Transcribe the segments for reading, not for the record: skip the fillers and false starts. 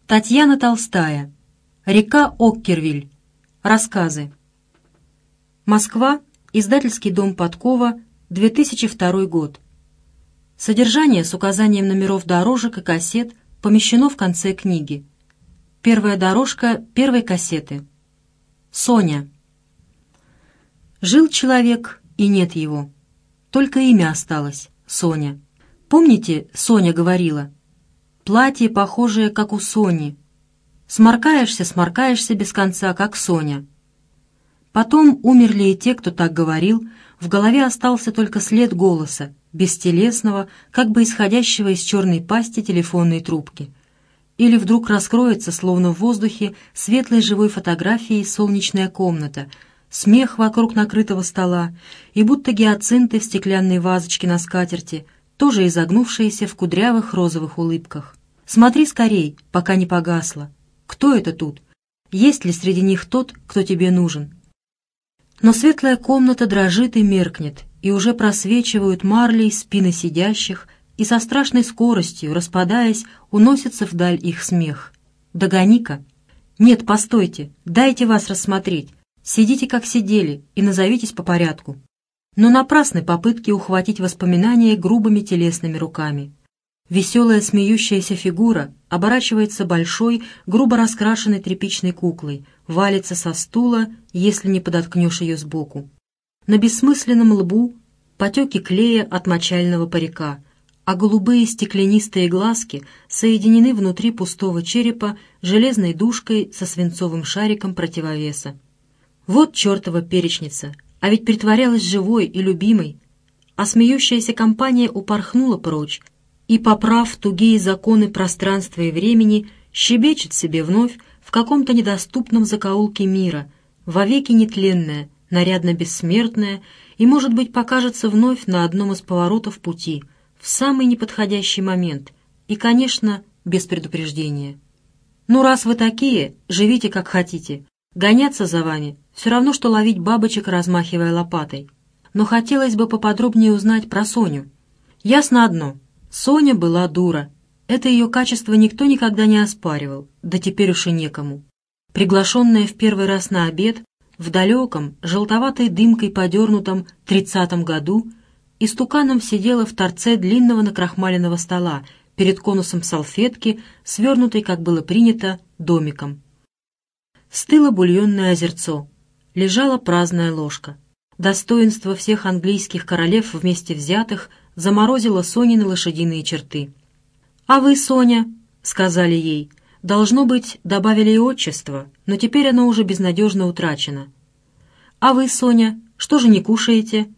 Татьяна Толстая. Река Оккервиль. Рассказы. Москва. Издательский дом Подкова. 2002 год. Содержание с указанием номеров дорожек и кассет помещено в конце книги. Первая дорожка первой кассеты. Соня. Жил человек, и нет его. Только имя осталось — Соня. Помните, Соня говорила? Платье похожее, как у Сони. Сморкаешься без конца, как Соня. Потом умерли и те, кто так говорил, в голове остался только след голоса, бестелесного, как бы исходящего из черной пасти телефонной трубки. Или вдруг раскроется, словно в воздухе, светлой живой фотографией солнечная комната, смех вокруг накрытого стола, и будто гиацинты в стеклянной вазочке на скатерти, тоже изогнувшиеся в кудрявых розовых улыбках. Смотри скорей, пока не погасло. Кто это тут? Есть ли среди них тот, кто тебе нужен? Но светлая комната дрожит и меркнет, и уже просвечивают марлей спины сидящих, и со страшной скоростью, распадаясь, уносится вдаль их смех. Догони-ка! Нет, постойте, дайте вас рассмотреть. Сидите, как сидели, и назовитесь по порядку. Но напрасны попытки ухватить воспоминания грубыми телесными руками. Веселая смеющаяся фигура оборачивается большой, грубо раскрашенной тряпичной куклой, валится со стула, если не подоткнешь ее сбоку. На бессмысленном лбу потеки клея от мочального парика, а голубые стеклянистые глазки соединены внутри пустого черепа железной дужкой со свинцовым шариком противовеса. Вот чертова перечница, а ведь притворялась живой и любимой, а смеющаяся компания упорхнула прочь, и, поправ тугие законы пространства и времени, щебечет себе вновь в каком-то недоступном закоулке мира, вовеки нетленная, нарядно бессмертная, и, может быть, покажется вновь на одном из поворотов пути, в самый неподходящий момент, и, конечно, без предупреждения. Ну, раз вы такие, живите как хотите. Гоняться за вами — все равно, что ловить бабочек, размахивая лопатой. Но хотелось бы поподробнее узнать про Соню. Ясно одно — Соня была дура. Это ее качество никто никогда не оспаривал, да теперь уж и некому. Приглашенная в первый раз на обед, в далеком, желтоватой дымкой подернутом 30-м году, истуканом сидела в торце длинного накрахмаленного стола перед конусом салфетки, свернутой, как было принято, домиком. Стыло бульонное озерцо, лежала праздная ложка. Достоинство всех английских королев вместе взятых заморозило Сонины лошадиные черты. «А вы, Соня», — сказали ей, — «должно быть, добавили и отчество, но теперь оно уже безнадежно утрачено». «А вы, Соня, что же не кушаете?»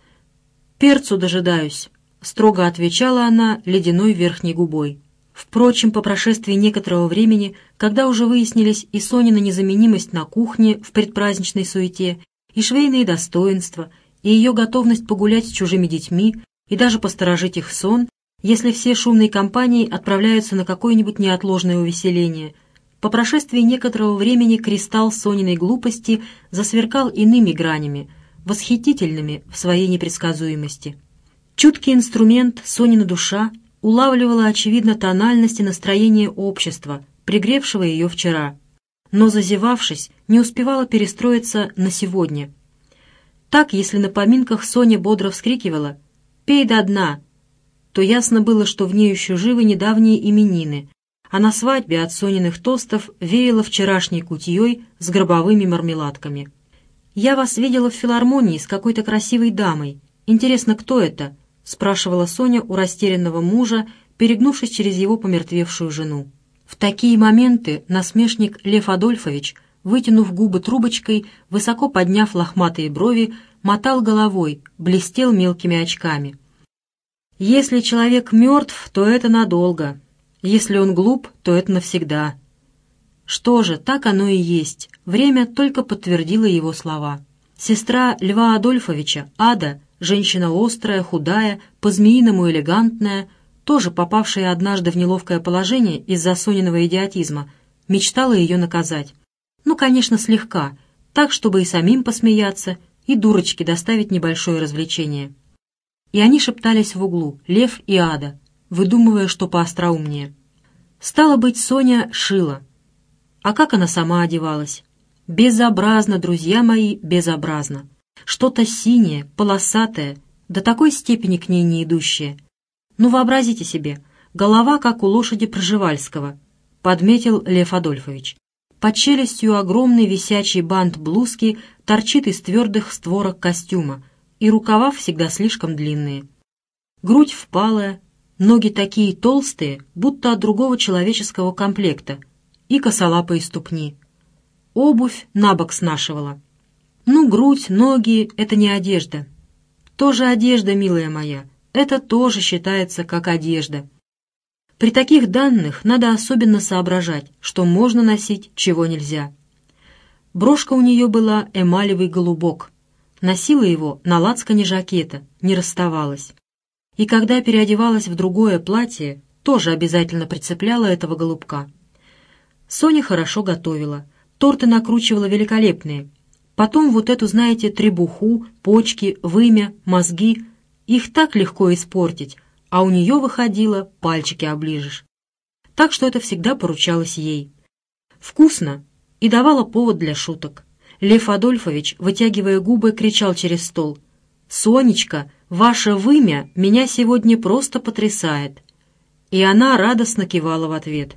«Перцу дожидаюсь», — строго отвечала она ледяной верхней губой. Впрочем, по прошествии некоторого времени, когда уже выяснились и Сонина незаменимость на кухне в предпраздничной суете, и швейные достоинства, и ее готовность погулять с чужими детьми, и даже посторожить их сон, если все шумные компании отправляются на какое-нибудь неотложное увеселение. По прошествии некоторого времени кристалл Сониной глупости засверкал иными гранями, восхитительными в своей непредсказуемости. Чуткий инструмент Сонина душа улавливала, очевидно, тональность и настроение общества, пригревшего ее вчера, но, зазевавшись, не успевала перестроиться на сегодня. Так, если на поминках Соня бодро вскрикивала «Пей до дна!», то ясно было, что в ней еще живы недавние именины, а на свадьбе от Сониных тостов веяло вчерашней кутьей с гробовыми мармеладками. «Я вас видела в филармонии с какой-то красивой дамой. Интересно, кто это?» — спрашивала Соня у растерянного мужа, перегнувшись через его помертвевшую жену. В такие моменты насмешник Лев Адольфович, вытянув губы трубочкой, высоко подняв лохматые брови, мотал головой, блестел мелкими очками. «Если человек мертв, то это надолго. Если он глуп, то это навсегда». Что же, так оно и есть. Время только подтвердило его слова. Сестра Льва Адольфовича, Ада, женщина острая, худая, по-змеиному элегантная, тоже попавшая однажды в неловкое положение из-за Сониного идиотизма, мечтала ее наказать. Ну, конечно, слегка, так, чтобы и самим посмеяться, и дурочке доставить небольшое развлечение. И они шептались в углу, Лев и Ада, выдумывая, что поостроумнее. Стало быть, Соня шила. А как она сама одевалась? Безобразно, друзья мои, безобразно. Что-то синее, полосатое, до такой степени к ней не идущее. Ну, вообразите себе, голова, как у лошади Пржевальского, подметил Лев Адольфович. Под челюстью огромный висячий бант блузки торчит из твердых створок костюма, и рукава всегда слишком длинные. Грудь впалая, ноги такие толстые, будто от другого человеческого комплекта, и косолапые ступни. Обувь на бок снашивала. Ну, грудь, ноги — это не одежда. Тоже одежда, милая моя, это тоже считается как одежда. При таких данных надо особенно соображать, что можно носить, чего нельзя. Брошка у нее была эмалевый голубок. Носила его на лацкане жакета, не расставалась. И когда переодевалась в другое платье, тоже обязательно прицепляла этого голубка. Соня хорошо готовила, торты накручивала великолепные. Потом вот эту, знаете, требуху, почки, вымя, мозги. Их так легко испортить, а у нее выходило, пальчики оближешь. Так что это всегда поручалось ей. Вкусно и давало повод для шуток. Лев Адольфович, вытягивая губы, кричал через стол: «Сонечка, ваше вымя меня сегодня просто потрясает!» И она радостно кивала в ответ.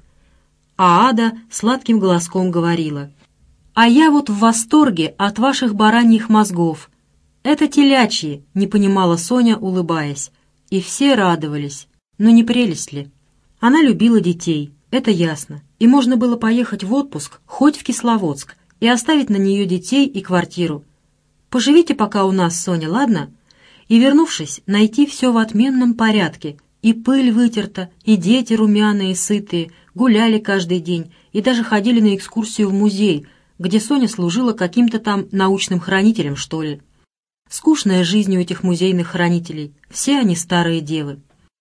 А Ада сладким голоском говорила: «А я вот в восторге от ваших бараньих мозгов. Это телячьи», — не понимала Соня, улыбаясь. И все радовались. Но не прелесть ли? Она любила детей, это ясно. И можно было поехать в отпуск хоть в Кисловодск и оставить на нее детей и квартиру. «Поживите пока у нас, Соня, ладно?» И, вернувшись, найти все в отменном порядке. И пыль вытерта, и дети румяные, сытые, гуляли каждый день и даже ходили на экскурсию в музей, где Соня служила каким-то там научным хранителем, что ли. Скучная жизнь у этих музейных хранителей, все они старые девы.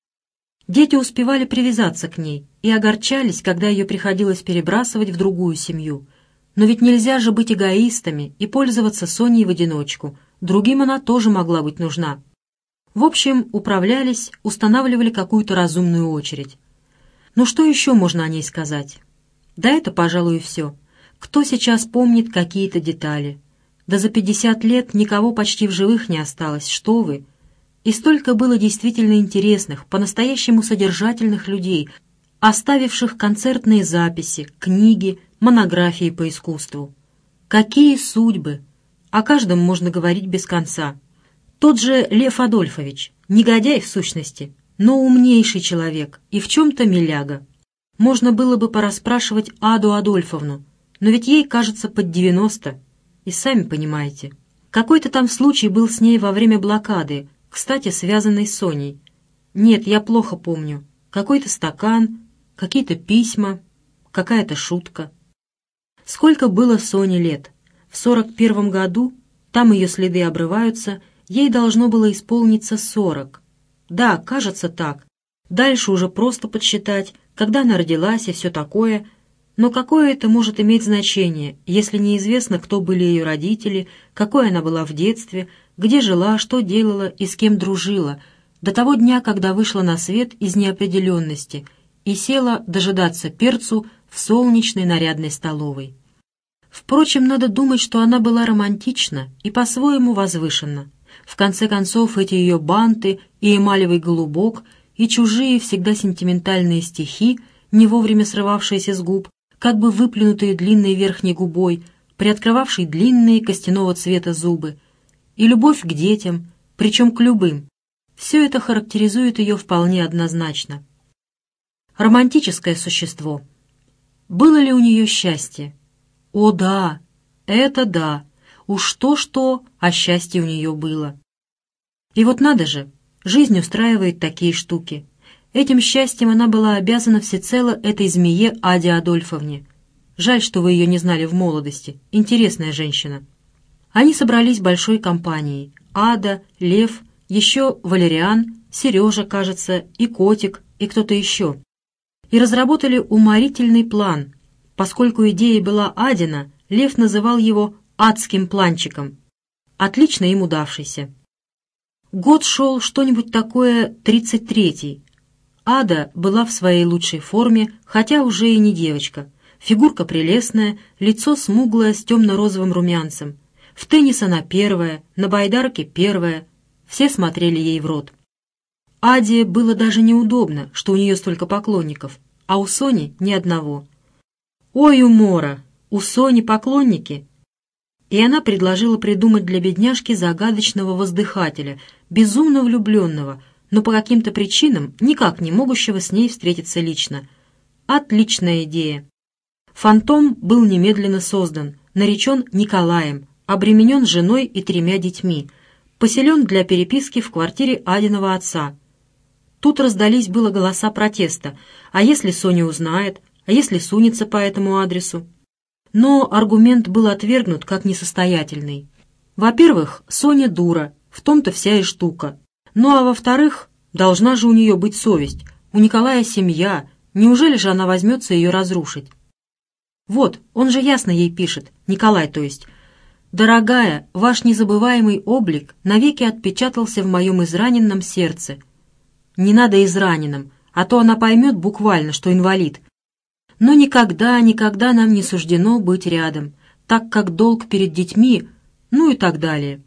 Дети успевали привязаться к ней и огорчались, когда ее приходилось перебрасывать в другую семью. Но ведь нельзя же быть эгоистами и пользоваться Соней в одиночку, другим она тоже могла быть нужна. В общем, управлялись, устанавливали какую-то разумную очередь. Ну что еще можно о ней сказать? Да это, пожалуй, и все. Кто сейчас помнит какие-то детали? Да за 50 лет никого почти в живых не осталось, что вы! И столько было действительно интересных, по-настоящему содержательных людей, оставивших концертные записи, книги, монографии по искусству. Какие судьбы! О каждом можно говорить без конца. Тот же Лев Адольфович, негодяй в сущности, но умнейший человек и в чем-то миляга. Можно было бы порасспрашивать Аду Адольфовну, но ведь ей, кажется, под 90, и сами понимаете. Какой-то там случай был с ней во время блокады, кстати, связанный с Соней. Нет, я плохо помню. Какой-то стакан, какие-то письма, какая-то шутка. Сколько было Соне лет? В 41 году, там ее следы обрываются, ей должно было исполниться 40. Да, кажется так. Дальше уже просто подсчитать, когда она родилась и все такое. Но какое это может иметь значение, если неизвестно, кто были ее родители, какой она была в детстве, где жила, что делала и с кем дружила, до того дня, когда вышла на свет из неопределенности и села дожидаться перцу в солнечной нарядной столовой. Впрочем, надо думать, что она была романтична и по-своему возвышенна. В конце концов, эти ее банты и эмалевый голубок, и чужие всегда сентиментальные стихи, не вовремя срывавшиеся с губ, как бы выплюнутые длинной верхней губой, приоткрывавшей длинные костяного цвета зубы, и любовь к детям, причем к любым. Все это характеризует ее вполне однозначно. Романтическое существо. Было ли у нее счастье? О да, это да, уж то-что, а счастье у нее было. И вот надо же, жизнь устраивает такие штуки. Этим счастьем она была обязана всецело этой змее Аде Адольфовне. Жаль, что вы ее не знали в молодости. Интересная женщина. Они собрались большой компанией. Ада, Лев, еще Валериан, Сережа, кажется, и Котик, и кто-то еще. И разработали уморительный план. Поскольку идея была Адина, Лев называл его «адским планчиком». Отлично им удавшийся. Год шел что-нибудь такое 33-й. Ада была в своей лучшей форме, хотя уже и не девочка. Фигурка прелестная, лицо смуглое с темно-розовым румянцем. В теннис она первая, на байдарке первая. Все смотрели ей в рот. Аде было даже неудобно, что у нее столько поклонников, а у Сони ни одного. «Ой, умора! У Сони поклонники!» И она предложила придумать для бедняжки загадочного воздыхателя, безумно влюбленного, но по каким-то причинам никак не могущего с ней встретиться лично. Отличная идея. Фантом был немедленно создан, наречен Николаем, обременен женой и 3 детьми, поселен для переписки в квартире Адиного отца. Тут раздались было голоса протеста. А если Соня узнает? А если сунется по этому адресу? Но аргумент был отвергнут как несостоятельный. Во-первых, Соня дура, в том-то вся и штука. Ну а во-вторых, должна же у нее быть совесть. У Николая семья, неужели же она возьмется ее разрушить? Вот, он же ясно ей пишет, Николай то есть. «Дорогая, ваш незабываемый облик навеки отпечатался в моем израненном сердце». Не надо израненным, а то она поймет буквально, что инвалид. Но никогда, никогда нам не суждено быть рядом, так как долг перед детьми, ну и так далее.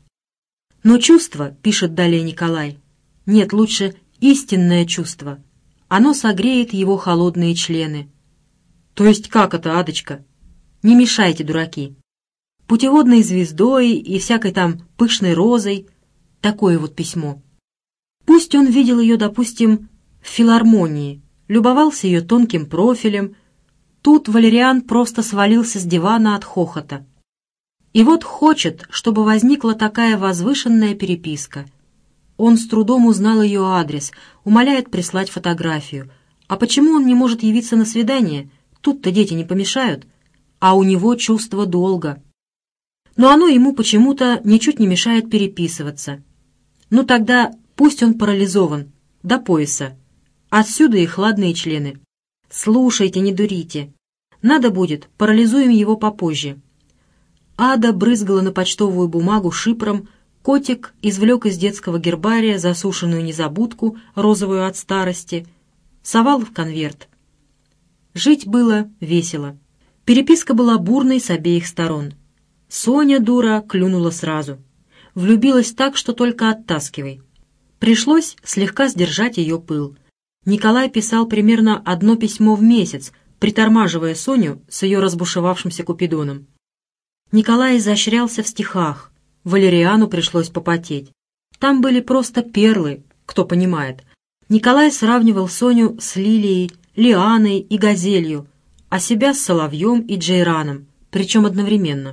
Но чувство, пишет далее Николай, нет, лучше истинное чувство. Оно согреет его холодные члены. То есть как это, Адочка? Не мешайте, дураки. Путеводной звездой и всякой там пышной розой. Такое вот письмо. Пусть он видел ее, допустим, в филармонии, любовался ее тонким профилем. Тут Валериан просто свалился с дивана от хохота. И вот хочет, чтобы возникла такая возвышенная переписка. Он с трудом узнал ее адрес, умоляет прислать фотографию. А почему он не может явиться на свидание? Тут-то дети не помешают. А у него чувство долга. Но оно ему почему-то ничуть не мешает переписываться. Ну тогда пусть он парализован, до пояса. Отсюда и хладные члены. Слушайте, не дурите. Надо будет, парализуем его попозже. Ада брызгала на почтовую бумагу шипром, котик извлек из детского гербария засушенную незабудку, розовую от старости, совал в конверт. Жить было весело. Переписка была бурной с обеих сторон. Соня, дура, клюнула сразу. Влюбилась так, что только оттаскивай. Пришлось слегка сдержать ее пыл. Николай писал примерно 1 письмо в месяц, притормаживая Соню с ее разбушевавшимся купидоном. Николай изощрялся в стихах. Валериану пришлось попотеть. Там были просто перлы, кто понимает. Николай сравнивал Соню с лилией, лианой и газелью, а себя с соловьем и джейраном, причем одновременно.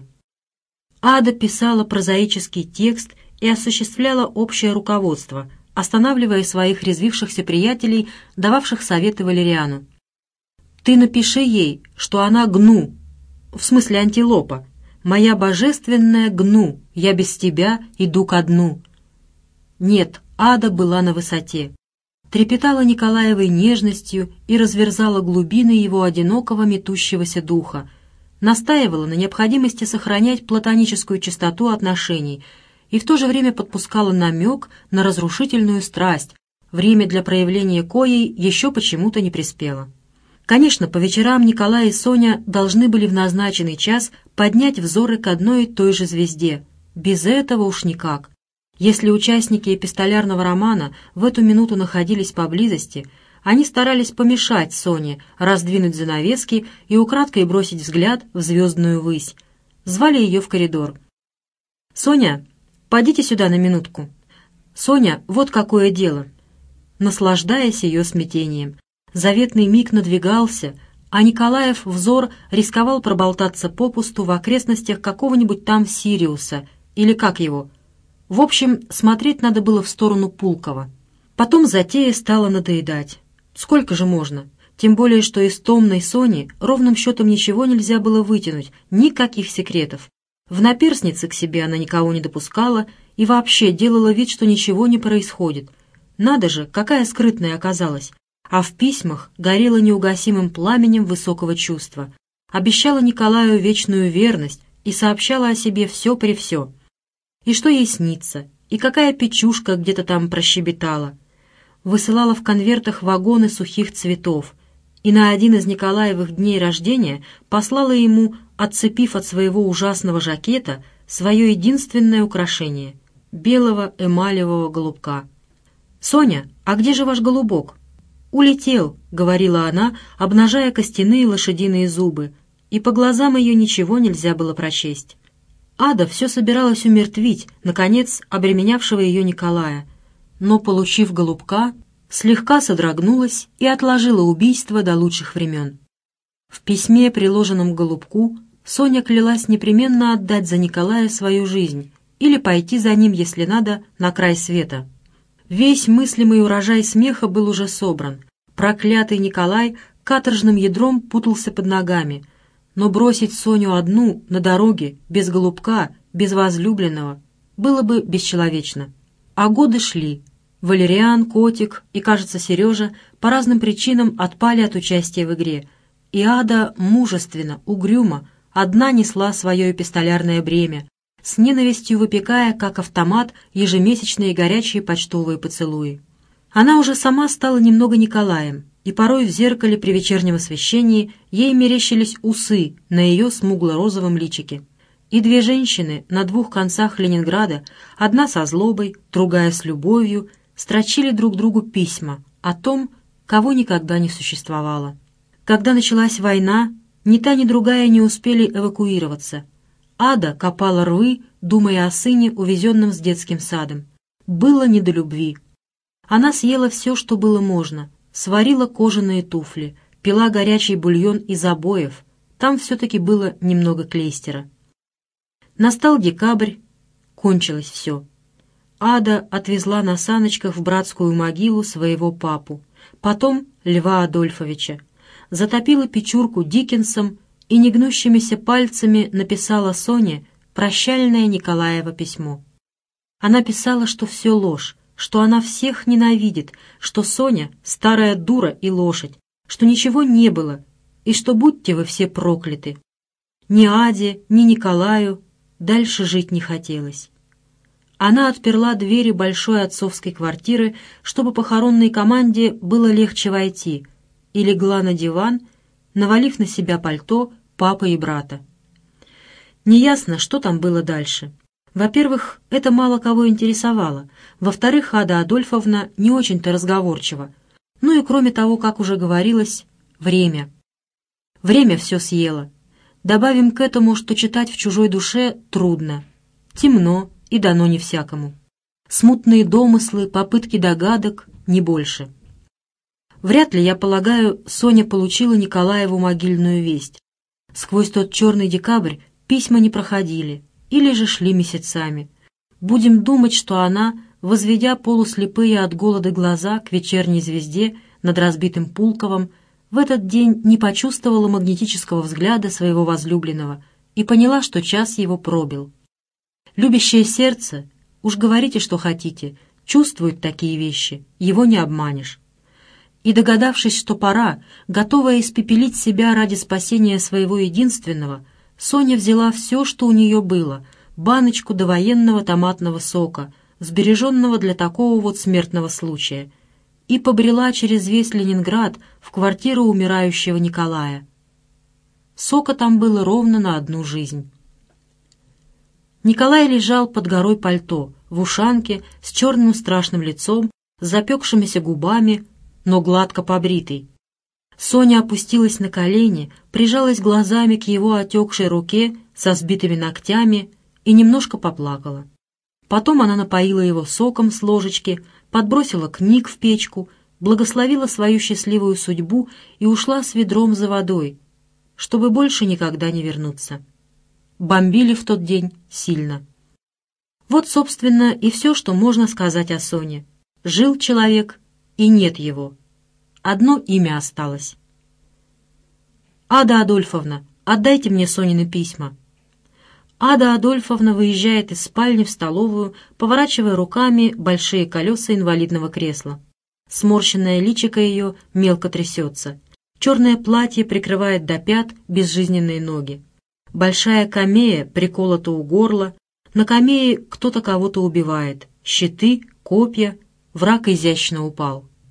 Ада писала прозаический текст и осуществляла общее руководство, останавливая своих резвившихся приятелей, дававших советы Валериану. «Ты напиши ей, что она гну, в смысле антилопа. Моя божественная гну, я без тебя иду ко дну». Нет, Ада была на высоте. Трепетала Николаевой нежностью и разверзала глубины его одинокого метущегося духа, настаивала на необходимости сохранять платоническую чистоту отношений и в то же время подпускала намек на разрушительную страсть, время для проявления коей еще почему-то не приспело. Конечно, по вечерам Николай и Соня должны были в назначенный час поднять взоры к одной и той же звезде. Без этого уж никак. Если участники эпистолярного романа в эту минуту находились поблизости, они старались помешать Соне раздвинуть занавески и украдкой бросить взгляд в звездную высь. Звали ее в коридор. «Соня, подите сюда на минутку. Соня, вот какое дело». Наслаждаясь ее смятением. Заветный миг надвигался, а Николаев взор рисковал проболтаться попусту в окрестностях какого-нибудь там Сириуса, или как его. В общем, смотреть надо было в сторону Пулково. Потом затея стала надоедать. Сколько же можно? Тем более, что из томной Сони ровным счетом ничего нельзя было вытянуть, никаких секретов. В наперснице к себе она никого не допускала и вообще делала вид, что ничего не происходит. Надо же, какая скрытная оказалась. А в письмах горела неугасимым пламенем высокого чувства. Обещала Николаю вечную верность и сообщала о себе все при все. И что ей снится, и какая печушка где-то там прощебетала. высылала в конвертах вагоны сухих цветов, и на один из Николаевых дней рождения послала ему, отцепив от своего ужасного жакета, свое единственное украшение — белого эмалевого голубка. «Соня, а где же ваш голубок?» «Улетел», — говорила она, обнажая костяные лошадиные зубы, и по глазам ее ничего нельзя было прочесть. Ада все собиралась умертвить, наконец, обременявшего ее Николая, но, получив голубка, слегка содрогнулась и отложила убийство до лучших времен. В письме, приложенном к голубку, Соня клялась непременно отдать за Николая свою жизнь или пойти за ним, если надо, на край света. Весь мыслимый урожай смеха был уже собран. Проклятый Николай каторжным ядром путался под ногами, но бросить Соню одну на дороге, без голубка, без возлюбленного, было бы бесчеловечно. А годы шли. Валериан, Котик и, кажется, Сережа по разным причинам отпали от участия в игре, и Ада мужественно, угрюмо, одна несла свое эпистолярное бремя, с ненавистью выпекая, как автомат, ежемесячные горячие почтовые поцелуи. Она уже сама стала немного Николаем, и порой в зеркале при вечернем освещении ей мерещились усы на ее смугло-розовом личике. И две женщины на двух концах Ленинграда, одна со злобой, другая с любовью, строчили друг другу письма о том, кого никогда не существовало. Когда началась война, ни та, ни другая не успели эвакуироваться. Ада копала рвы, думая о сыне, увезенном с детским садом. Было не до любви. Она съела все, что было можно, сварила кожаные туфли, пила горячий бульон из обоев, там все-таки было немного клейстера. Настал декабрь, кончилось все. Ада отвезла на саночках в братскую могилу своего папу, потом Льва Адольфовича, затопила печурку Диккенсом и негнущимися пальцами написала Соне прощальное Николаево письмо. Она писала, что все ложь, что она всех ненавидит, что Соня — старая дура и лошадь, что ничего не было, и что будьте вы все прокляты. Ни Аде, ни Николаю дальше жить не хотелось. Она отперла двери большой отцовской квартиры, чтобы похоронной команде было легче войти, и легла на диван, навалив на себя пальто папы и брата. Неясно, что там было дальше. Во-первых, это мало кого интересовало. Во-вторых, Ада Адольфовна не очень-то разговорчива. Ну и кроме того, как уже говорилось, время. Время все съело. Добавим к этому, что читать в чужой душе трудно. Темно и дано не всякому. Смутные домыслы, попытки догадок, не больше. Вряд ли, я полагаю, Соня получила Николаеву могильную весть. Сквозь тот черный декабрь письма не проходили, или же шли месяцами. Будем думать, что она, возведя полуслепые от голода глаза к вечерней звезде над разбитым Пулковом, в этот день не почувствовала магнетического взгляда своего возлюбленного и поняла, что час его пробил. Любящее сердце, уж говорите, что хотите, чувствует такие вещи, его не обманешь. И догадавшись, что пора, готовая испепелить себя ради спасения своего единственного, Соня взяла все, что у нее было, баночку довоенного томатного сока, сбереженного для такого вот смертного случая, и побрела через весь Ленинград в квартиру умирающего Николая. Сока там было ровно на одну жизнь. Николай лежал под горой пальто, в ушанке, с черным страшным лицом, с запекшимися губами, но гладко побритый. Соня опустилась на колени, прижалась глазами к его отекшей руке со сбитыми ногтями и немножко поплакала. Потом она напоила его соком с ложечки, подбросила книг в печку, благословила свою счастливую судьбу и ушла с ведром за водой, чтобы больше никогда не вернуться. Бомбили в тот день сильно. Вот, собственно, и все, что можно сказать о Соне. Жил человек, и нет его. Одно имя осталось. «Ада Адольфовна, отдайте мне Сонины письма». Ада Адольфовна выезжает из спальни в столовую, поворачивая руками большие колеса инвалидного кресла. Сморщенное личико ее мелко трясется. Черное платье прикрывает до пят безжизненные ноги. Большая камея приколота у горла. На камее кто-то кого-то убивает. Щиты, копья. Враг изящно упал.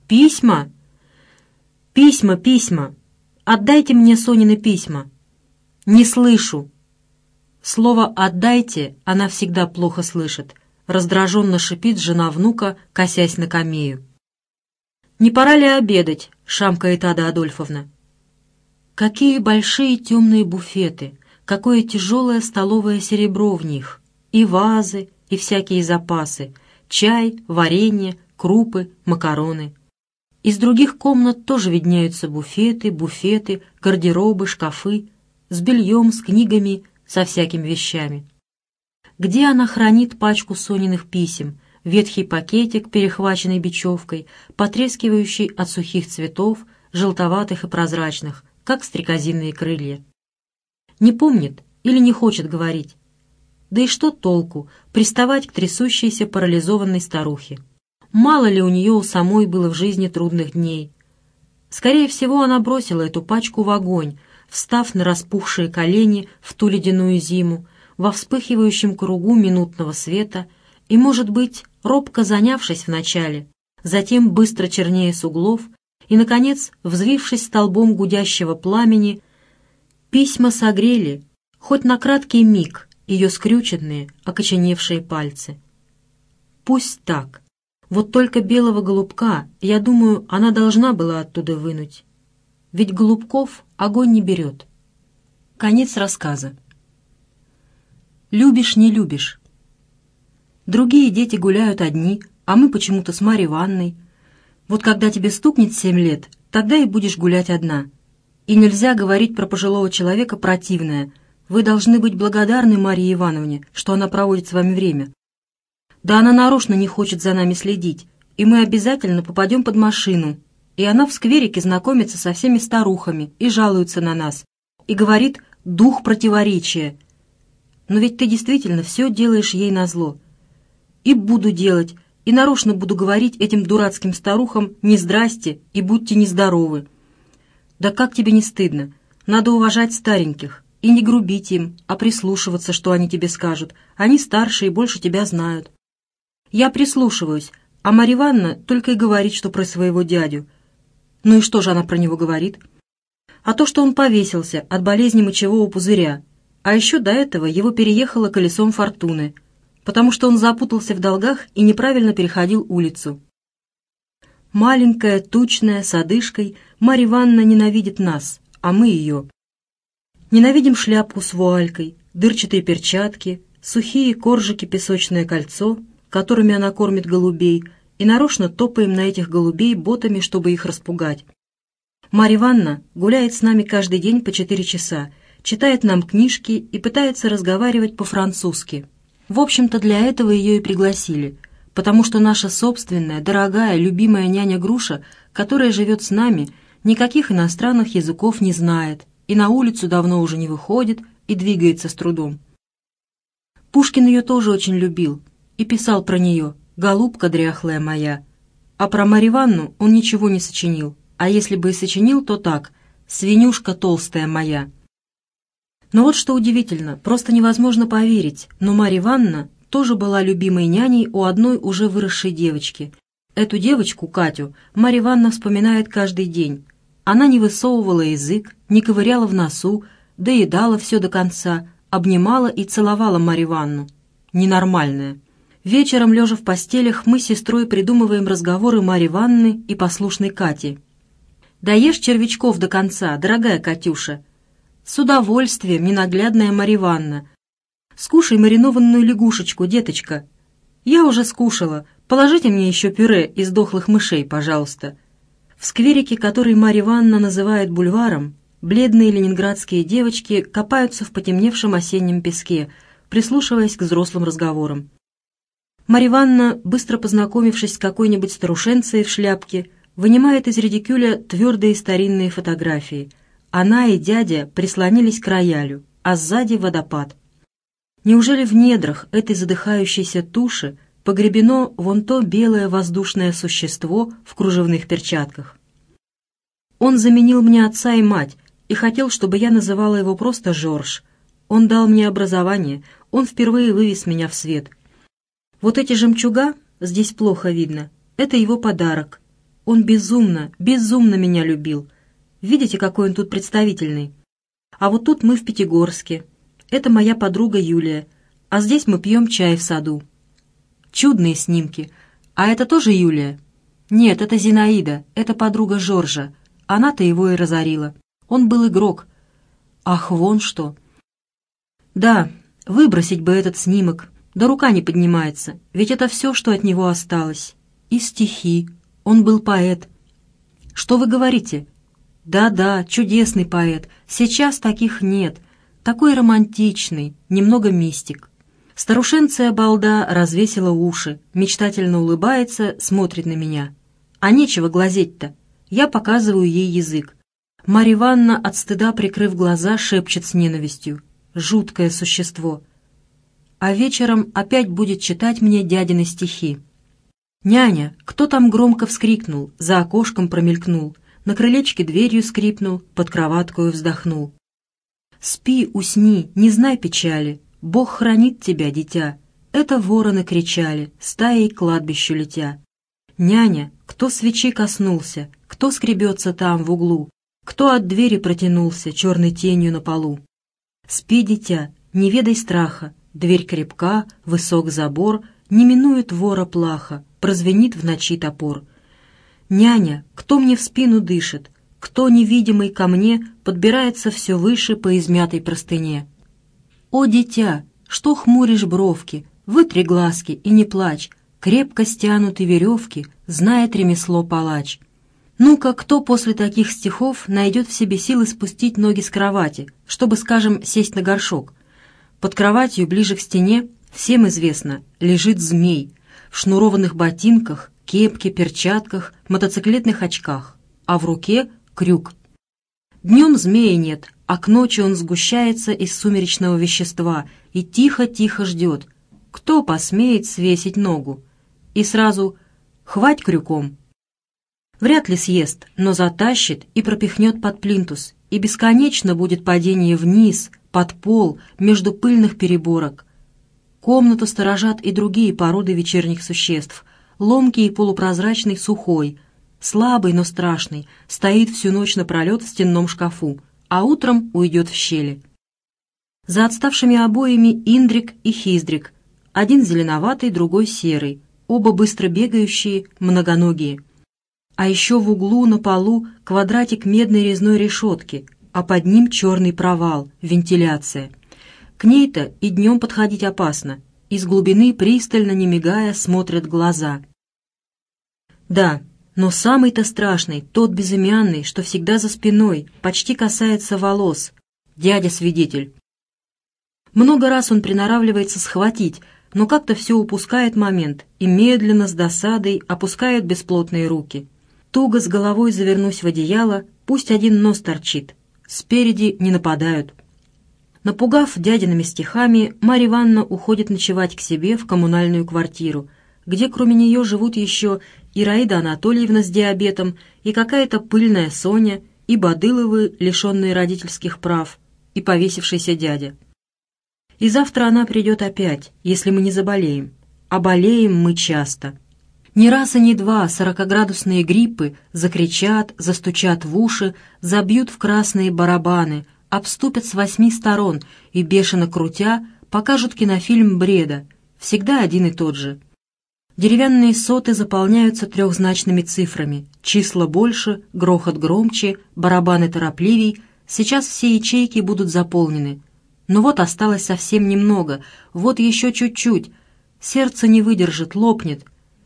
«Письма? Письма, письма! Отдайте мне Сонины письма!» «Не слышу!» Слово «отдайте» она всегда плохо слышит. Раздраженно шипит жена внука, косясь на камею. «Не пора ли обедать?» — шамкает Ада Адольфовна. Какие большие темные буфеты, какое тяжелое столовое серебро в них, и вазы, и всякие запасы, чай, варенье, крупы, макароны. Из других комнат тоже виднеются буфеты, гардеробы, шкафы, с бельем, с книгами, со всякими вещами. Где она хранит пачку Сониных писем, ветхий пакетик, перехваченный бечевкой, потрескивающий от сухих цветов, желтоватых и прозрачных, как стрекозиные крылья. Не помнит или не хочет говорить. Да и что толку приставать к трясущейся парализованной старухе? Мало ли у нее у самой было в жизни трудных дней. Скорее всего, она бросила эту пачку в огонь, встав на распухшие колени в ту ледяную зиму, во вспыхивающем кругу минутного света и, может быть, робко занявшись вначале, затем быстро чернее с углов и, наконец, взвившись столбом гудящего пламени, письма согрели, хоть на краткий миг, ее скрюченные, окоченевшие пальцы. Пусть так. Вот только белого голубка, я думаю, она должна была оттуда вынуть. Ведь голубков огонь не берет. Конец рассказа. Любишь, не любишь. Другие дети гуляют одни, а мы почему-то с Марьей Ивановной. Вот когда тебе стукнет 7 лет, тогда и будешь гулять одна. И нельзя говорить про пожилого человека противное. Вы должны быть благодарны Марье Ивановне, что она проводит с вами время. Да она нарочно не хочет за нами следить, и мы обязательно попадем под машину. И она в скверике знакомится со всеми старухами и жалуется на нас. И говорит «дух противоречия». Но ведь ты действительно все делаешь ей назло. И буду делать, и нарочно буду говорить этим дурацким старухам «не здрасте» и «будьте нездоровы». Да как тебе не стыдно? Надо уважать стареньких и не грубить им, а прислушиваться, что они тебе скажут. Они старше и больше тебя знают. Я прислушиваюсь, а Марья Ивановна только и говорит, что про своего дядю. Ну и что же она про него говорит? А то, что он повесился от болезни мочевого пузыря. А еще до этого его переехало колесом фортуны, потому что он запутался в долгах и неправильно переходил улицу. Маленькая, тучная, с одышкой, Марья Ивановна ненавидит нас, а мы ее. Ненавидим шляпку с вуалькой, дырчатые перчатки, сухие коржики песочное кольцо, которыми она кормит голубей, и нарочно топаем на этих голубей ботами, чтобы их распугать. Марья Ивановна гуляет с нами каждый день по 4 часа, читает нам книжки и пытается разговаривать по-французски. В общем-то, для этого ее и пригласили, потому что наша собственная, дорогая, любимая няня Груша, которая живет с нами, никаких иностранных языков не знает и на улицу давно уже не выходит и двигается с трудом. Пушкин ее тоже очень любил и писал про нее «Голубка дряхлая моя». А про Марью Ивановну он ничего не сочинил, а если бы и сочинил, то так «Свинюшка толстая моя». Но вот что удивительно, просто невозможно поверить, но Марья Ивановна тоже была любимой няней у одной уже выросшей девочки. Эту девочку, Катю, Марья Ивановна вспоминает каждый день. Она не высовывала язык, не ковыряла в носу, доедала все до конца, обнимала и целовала Марью Ивановну. Ненормальная. Вечером, лежа в постелях, мы с сестрой придумываем разговоры Марьи Ивановны и послушной Кати. «Доешь червячков до конца, дорогая Катюша?» «С удовольствием, ненаглядная Марья Ивановна». «Скушай маринованную лягушечку, деточка». «Я уже скушала. Положите мне еще пюре из дохлых мышей, пожалуйста». В скверике, который Марья Ивановна называет бульваром, бледные ленинградские девочки копаются в потемневшем осеннем песке, прислушиваясь к взрослым разговорам. Марья Ивановна, быстро познакомившись с какой-нибудь старушенцей в шляпке, вынимает из редикюля твердые старинные фотографии. Она и дядя прислонились к роялю, а сзади водопад. Неужели в недрах этой задыхающейся туши погребено вон то белое воздушное существо в кружевных перчатках? Он заменил мне отца и мать и хотел, чтобы я называла его просто Жорж. Он дал мне образование, он впервые вывез меня в свет. Вот эти жемчуга, здесь плохо видно, это его подарок. Он безумно, безумно меня любил. Видите, какой он тут представительный? А вот тут мы в Пятигорске. Это моя подруга Юлия. А здесь мы пьем чай в саду. Чудные снимки. А это тоже Юлия? Нет, это Зинаида, это подруга Жоржа. Она-то его и разорила. Он был игрок. Ах, вон что. Да, выбросить бы этот снимок. Да рука не поднимается, ведь это все, что от него осталось. И стихи. Он был поэт. Что вы говорите? Да-да, чудесный поэт. Сейчас таких нет. Такой романтичный, немного мистик. Старушенция балда развесила уши, мечтательно улыбается, смотрит на меня. А нечего глазеть-то. Я показываю ей язык. Марья Ивановна, от стыда прикрыв глаза, шепчет с ненавистью. Жуткое существо. А вечером опять будет читать мне дядины стихи. «Няня, кто там громко вскрикнул, за окошком промелькнул, на крылечке дверью скрипнул, под кроваткою вздохнул. Спи, усни, не знай печали, Бог хранит тебя, дитя». Это вороны кричали, стаей к кладбищу летя. «Няня, кто свечи коснулся, кто скребется там в углу, кто от двери протянулся черной тенью на полу? Спи, дитя, не ведай страха, дверь крепка, высок забор, не минует вора плаха, прозвенит в ночи топор. Няня, кто мне в спину дышит, кто невидимый ко мне подбирается все выше по измятой простыне? О, дитя, что хмуришь бровки, вытри глазки и не плачь, крепко стянуты веревки, знает ремесло палач. Ну-ка, кто после таких стихов найдет в себе силы спустить ноги с кровати, чтобы, скажем, сесть на горшок? Под кроватью, ближе к стене, всем известно, лежит змей в шнурованных ботинках, кепке, перчатках, мотоциклетных очках, а в руке крюк. Днем змея нет, а к ночи он сгущается из сумеречного вещества и тихо-тихо ждет. Кто посмеет свесить ногу? И сразу «хвать крюком». Вряд ли съест, но затащит и пропихнет под плинтус, и бесконечно будет падение вниз, под пол, между пыльных переборок. Комнату сторожат и другие породы вечерних существ. Ломкий и полупрозрачный сухой, слабый, но страшный, стоит всю ночь напролет в стенном шкафу, а утром уйдет в щели. За отставшими обоями Индрик и Хиздрик, один зеленоватый, другой серый, оба быстро бегающие, многоногие. А еще в углу на полу квадратик медной резной решетки, а под ним черный провал, вентиляция. К ней-то и днем подходить опасно. Из глубины пристально, не мигая, смотрят глаза. Да, но самый-то страшный, тот безымянный, что всегда за спиной, почти касается волос. Дядя-свидетель. Много раз он приноравливается схватить, но как-то все упускает момент и медленно, с досадой, опускает бесплотные руки. Туго с головой завернусь в одеяло, пусть один нос торчит. Спереди не нападают. Напугав дядиными стихами, Марья Ивановна уходит ночевать к себе в коммунальную квартиру, где кроме нее живут еще и Раида Анатольевна с диабетом, и какая-то пыльная Соня, и Бадыловы, лишенные родительских прав, и повесившийся дядя. И завтра она придет опять, если мы не заболеем. А болеем мы часто. Не раз и не два 40-градусные гриппы закричат, застучат в уши, забьют в красные барабаны, обступят с 8 сторон и, бешено крутя, покажут кинофильм бреда, всегда один и тот же. Деревянные соты заполняются трехзначными цифрами, числа больше, грохот громче, барабаны торопливей, сейчас все ячейки будут заполнены. Но вот осталось совсем немного, вот еще чуть-чуть, сердце не выдержит, лопнет.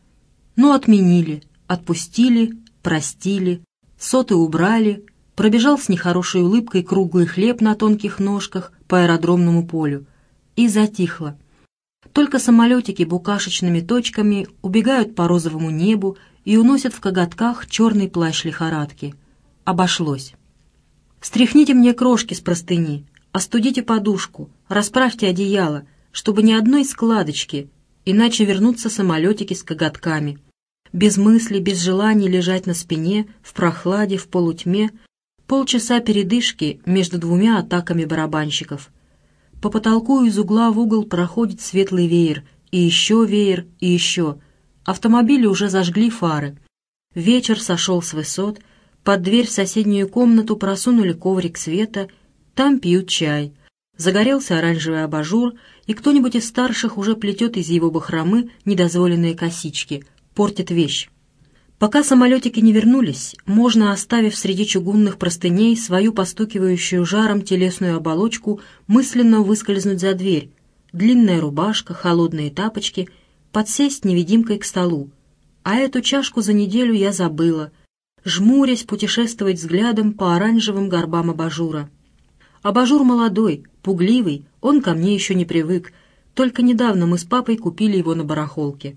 Но отменили, отпустили, простили, соты убрали, пробежал с нехорошей улыбкой круглый хлеб на тонких ножках по аэродромному полю. И затихло. Только самолетики букашечными точками убегают по розовому небу и уносят в коготках черный плащ лихорадки. Обошлось. Стряхните мне крошки с простыни, остудите подушку, расправьте одеяло, чтобы ни одной складочки, иначе вернутся самолетики с коготками. Без мысли, без желания лежать на спине, в прохладе, в полутьме, полчаса передышки между двумя атаками барабанщиков. По потолку из угла в угол проходит светлый веер, и еще веер, и еще. Автомобили уже зажгли фары. Вечер сошел с высот, под дверь в соседнюю комнату просунули коврик света, там пьют чай. Загорелся оранжевый абажур, и кто-нибудь из старших уже плетет из его бахромы недозволенные косички, портит вещь. Пока самолетики не вернулись, можно, оставив среди чугунных простыней свою постукивающую жаром телесную оболочку, мысленно выскользнуть за дверь, длинная рубашка, холодные тапочки, подсесть невидимкой к столу. А эту чашку за неделю я забыла, жмурясь путешествовать взглядом по оранжевым горбам абажура. Абажур молодой, пугливый, он ко мне еще не привык, только недавно мы с папой купили его на барахолке.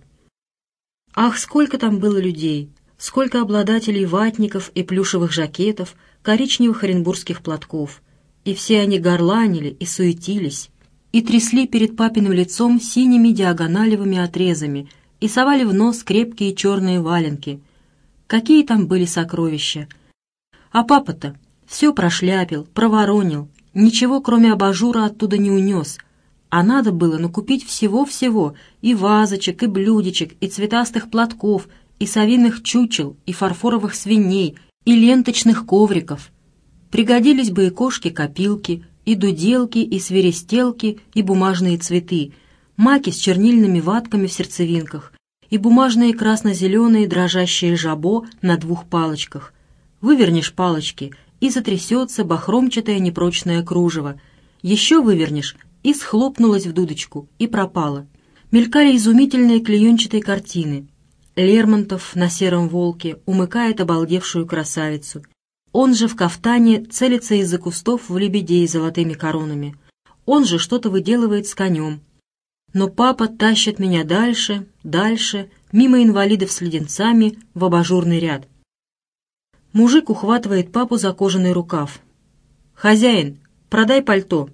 Ах, сколько там было людей, сколько обладателей ватников и плюшевых жакетов, коричневых оренбургских платков. И все они горланили и суетились, и трясли перед папиным лицом синими диагоналевыми отрезами, и совали в нос крепкие черные валенки. Какие там были сокровища! А папа-то все прошляпил, проворонил, ничего кроме абажура оттуда не унес, а надо было накупить всего-всего, и вазочек, и блюдечек, и цветастых платков, и совиных чучел, и фарфоровых свиней, и ленточных ковриков. Пригодились бы и кошки-копилки, и дуделки, и свиристелки, и бумажные цветы, маки с чернильными ватками в сердцевинках, и бумажные красно-зеленые дрожащие жабо на 2 палочках. Вывернешь палочки, и затрясется бахромчатое непрочное кружево. Еще вывернешь, и схлопнулась в дудочку, и пропала. Мелькали изумительные клеенчатые картины. Лермонтов на сером волке умыкает обалдевшую красавицу. Он же в кафтане целится из-за кустов в лебедей с золотыми коронами. Он же что-то выделывает с конем. Но папа тащит меня дальше, дальше, мимо инвалидов с леденцами, в абажурный ряд. Мужик ухватывает папу за кожаный рукав. «Хозяин, продай пальто».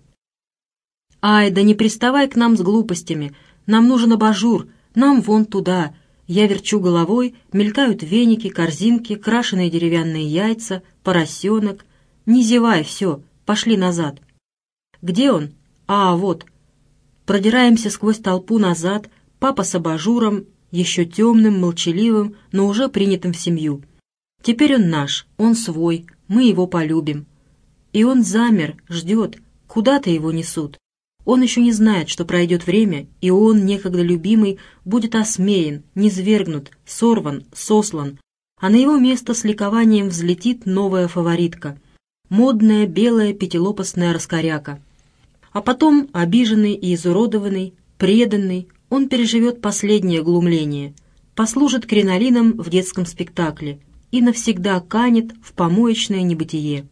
«Ай, да не приставай к нам с глупостями. Нам нужен абажур, нам вон туда». Я верчу головой, мелькают веники, корзинки, крашеные деревянные яйца, поросенок. Не зевай, все, пошли назад. Где он? А, вот. Продираемся сквозь толпу назад, папа с абажуром, еще темным, молчаливым, но уже принятым в семью. Теперь он наш, он свой, мы его полюбим. И он замер, ждет, куда-то его несут. Он еще не знает, что пройдет время, и он, некогда любимый, будет осмеян, низвергнут, сорван, сослан, а на его место с ликованием взлетит новая фаворитка, модная белая пятилопастная раскоряка. А потом, обиженный и изуродованный, преданный, он переживет последнее глумление, послужит кринолином в детском спектакле и навсегда канет в помоечное небытие.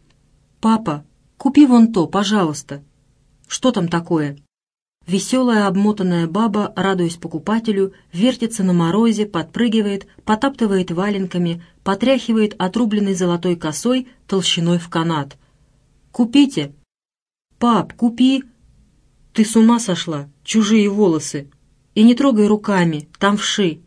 «Папа, купи вон то, пожалуйста». «Что там такое?» Веселая обмотанная баба, радуясь покупателю, вертится на морозе, подпрыгивает, потаптывает валенками, потряхивает отрубленной золотой косой толщиной в канат. «Купите!» «Пап, купи!» «Ты с ума сошла? Чужие волосы! И не трогай руками, там вши!»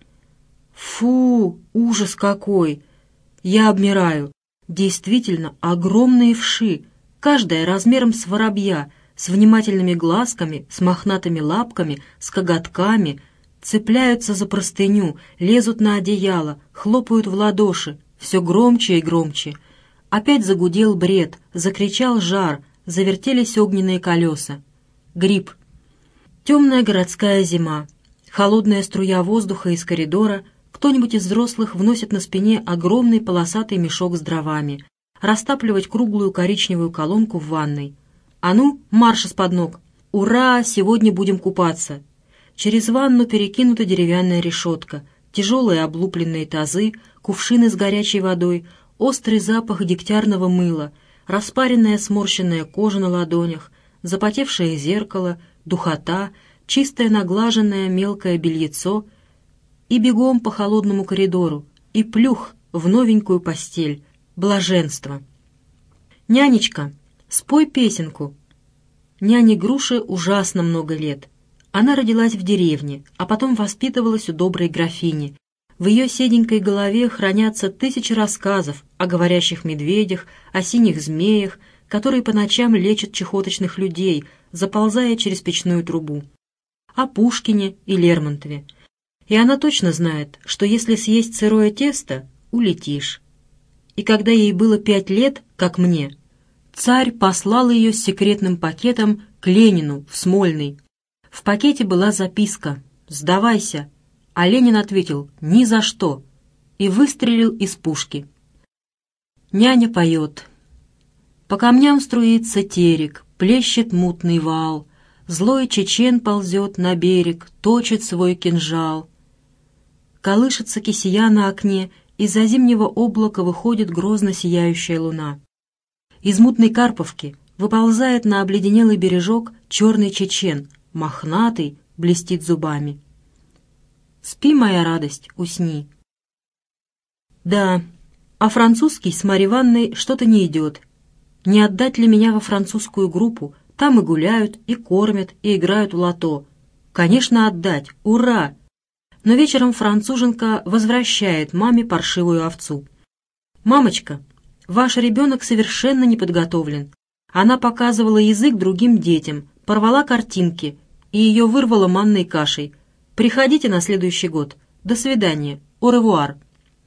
«Фу, ужас какой! Я обмираю! Действительно, огромные вши, каждая размером с воробья, с внимательными глазками, с мохнатыми лапками, с коготками, цепляются за простыню, лезут на одеяло, хлопают в ладоши, все громче и громче. Опять загудел бред, закричал жар, завертелись огненные колеса. Грипп. Темная городская зима, холодная струя воздуха из коридора, кто-нибудь из взрослых вносит на спине огромный полосатый мешок с дровами, растапливать круглую коричневую колонку в ванной. «А ну, марш из-под ног! Ура, сегодня будем купаться!» Через ванну перекинута деревянная решетка, тяжелые облупленные тазы, кувшины с горячей водой, острый запах дегтярного мыла, распаренная сморщенная кожа на ладонях, запотевшее зеркало, духота, чистое наглаженное мелкое бельецо и бегом по холодному коридору, и плюх в новенькую постель. Блаженство! «Нянечка, спой песенку». Няне Груше ужасно много лет. Она родилась в деревне, а потом воспитывалась у доброй графини. В ее седенькой голове хранятся 1000 рассказов о говорящих медведях, о синих змеях, которые по ночам лечат чехоточных людей, заползая через печную трубу, о Пушкине и Лермонтове. И она точно знает, что если съесть сырое тесто, улетишь. И когда ей было 5 лет, как мне, царь послал ее с секретным пакетом к Ленину в Смольный. В пакете была записка «Сдавайся», а Ленин ответил «Ни за что» и выстрелил из пушки. Няня поет. По камням струится терек, плещет мутный вал, злой чечен ползет на берег, точит свой кинжал. Колышется кисея на окне, из-за зимнего облака выходит грозно сияющая луна. Из мутной Карповки выползает на обледенелый бережок черный чечен, мохнатый, блестит зубами. Спи, моя радость, усни. Да, а французский с Марьей Ивановной что-то не идет. Не отдать ли меня во французскую группу? Там и гуляют, и кормят, и играют в лото. Конечно, отдать, ура! Но вечером француженка возвращает маме паршивую овцу. «Мамочка, ваш ребенок совершенно не подготовлен. Она показывала язык другим детям, порвала картинки, и ее вырвало манной кашей. Приходите на следующий год. До свидания. Au-revoir».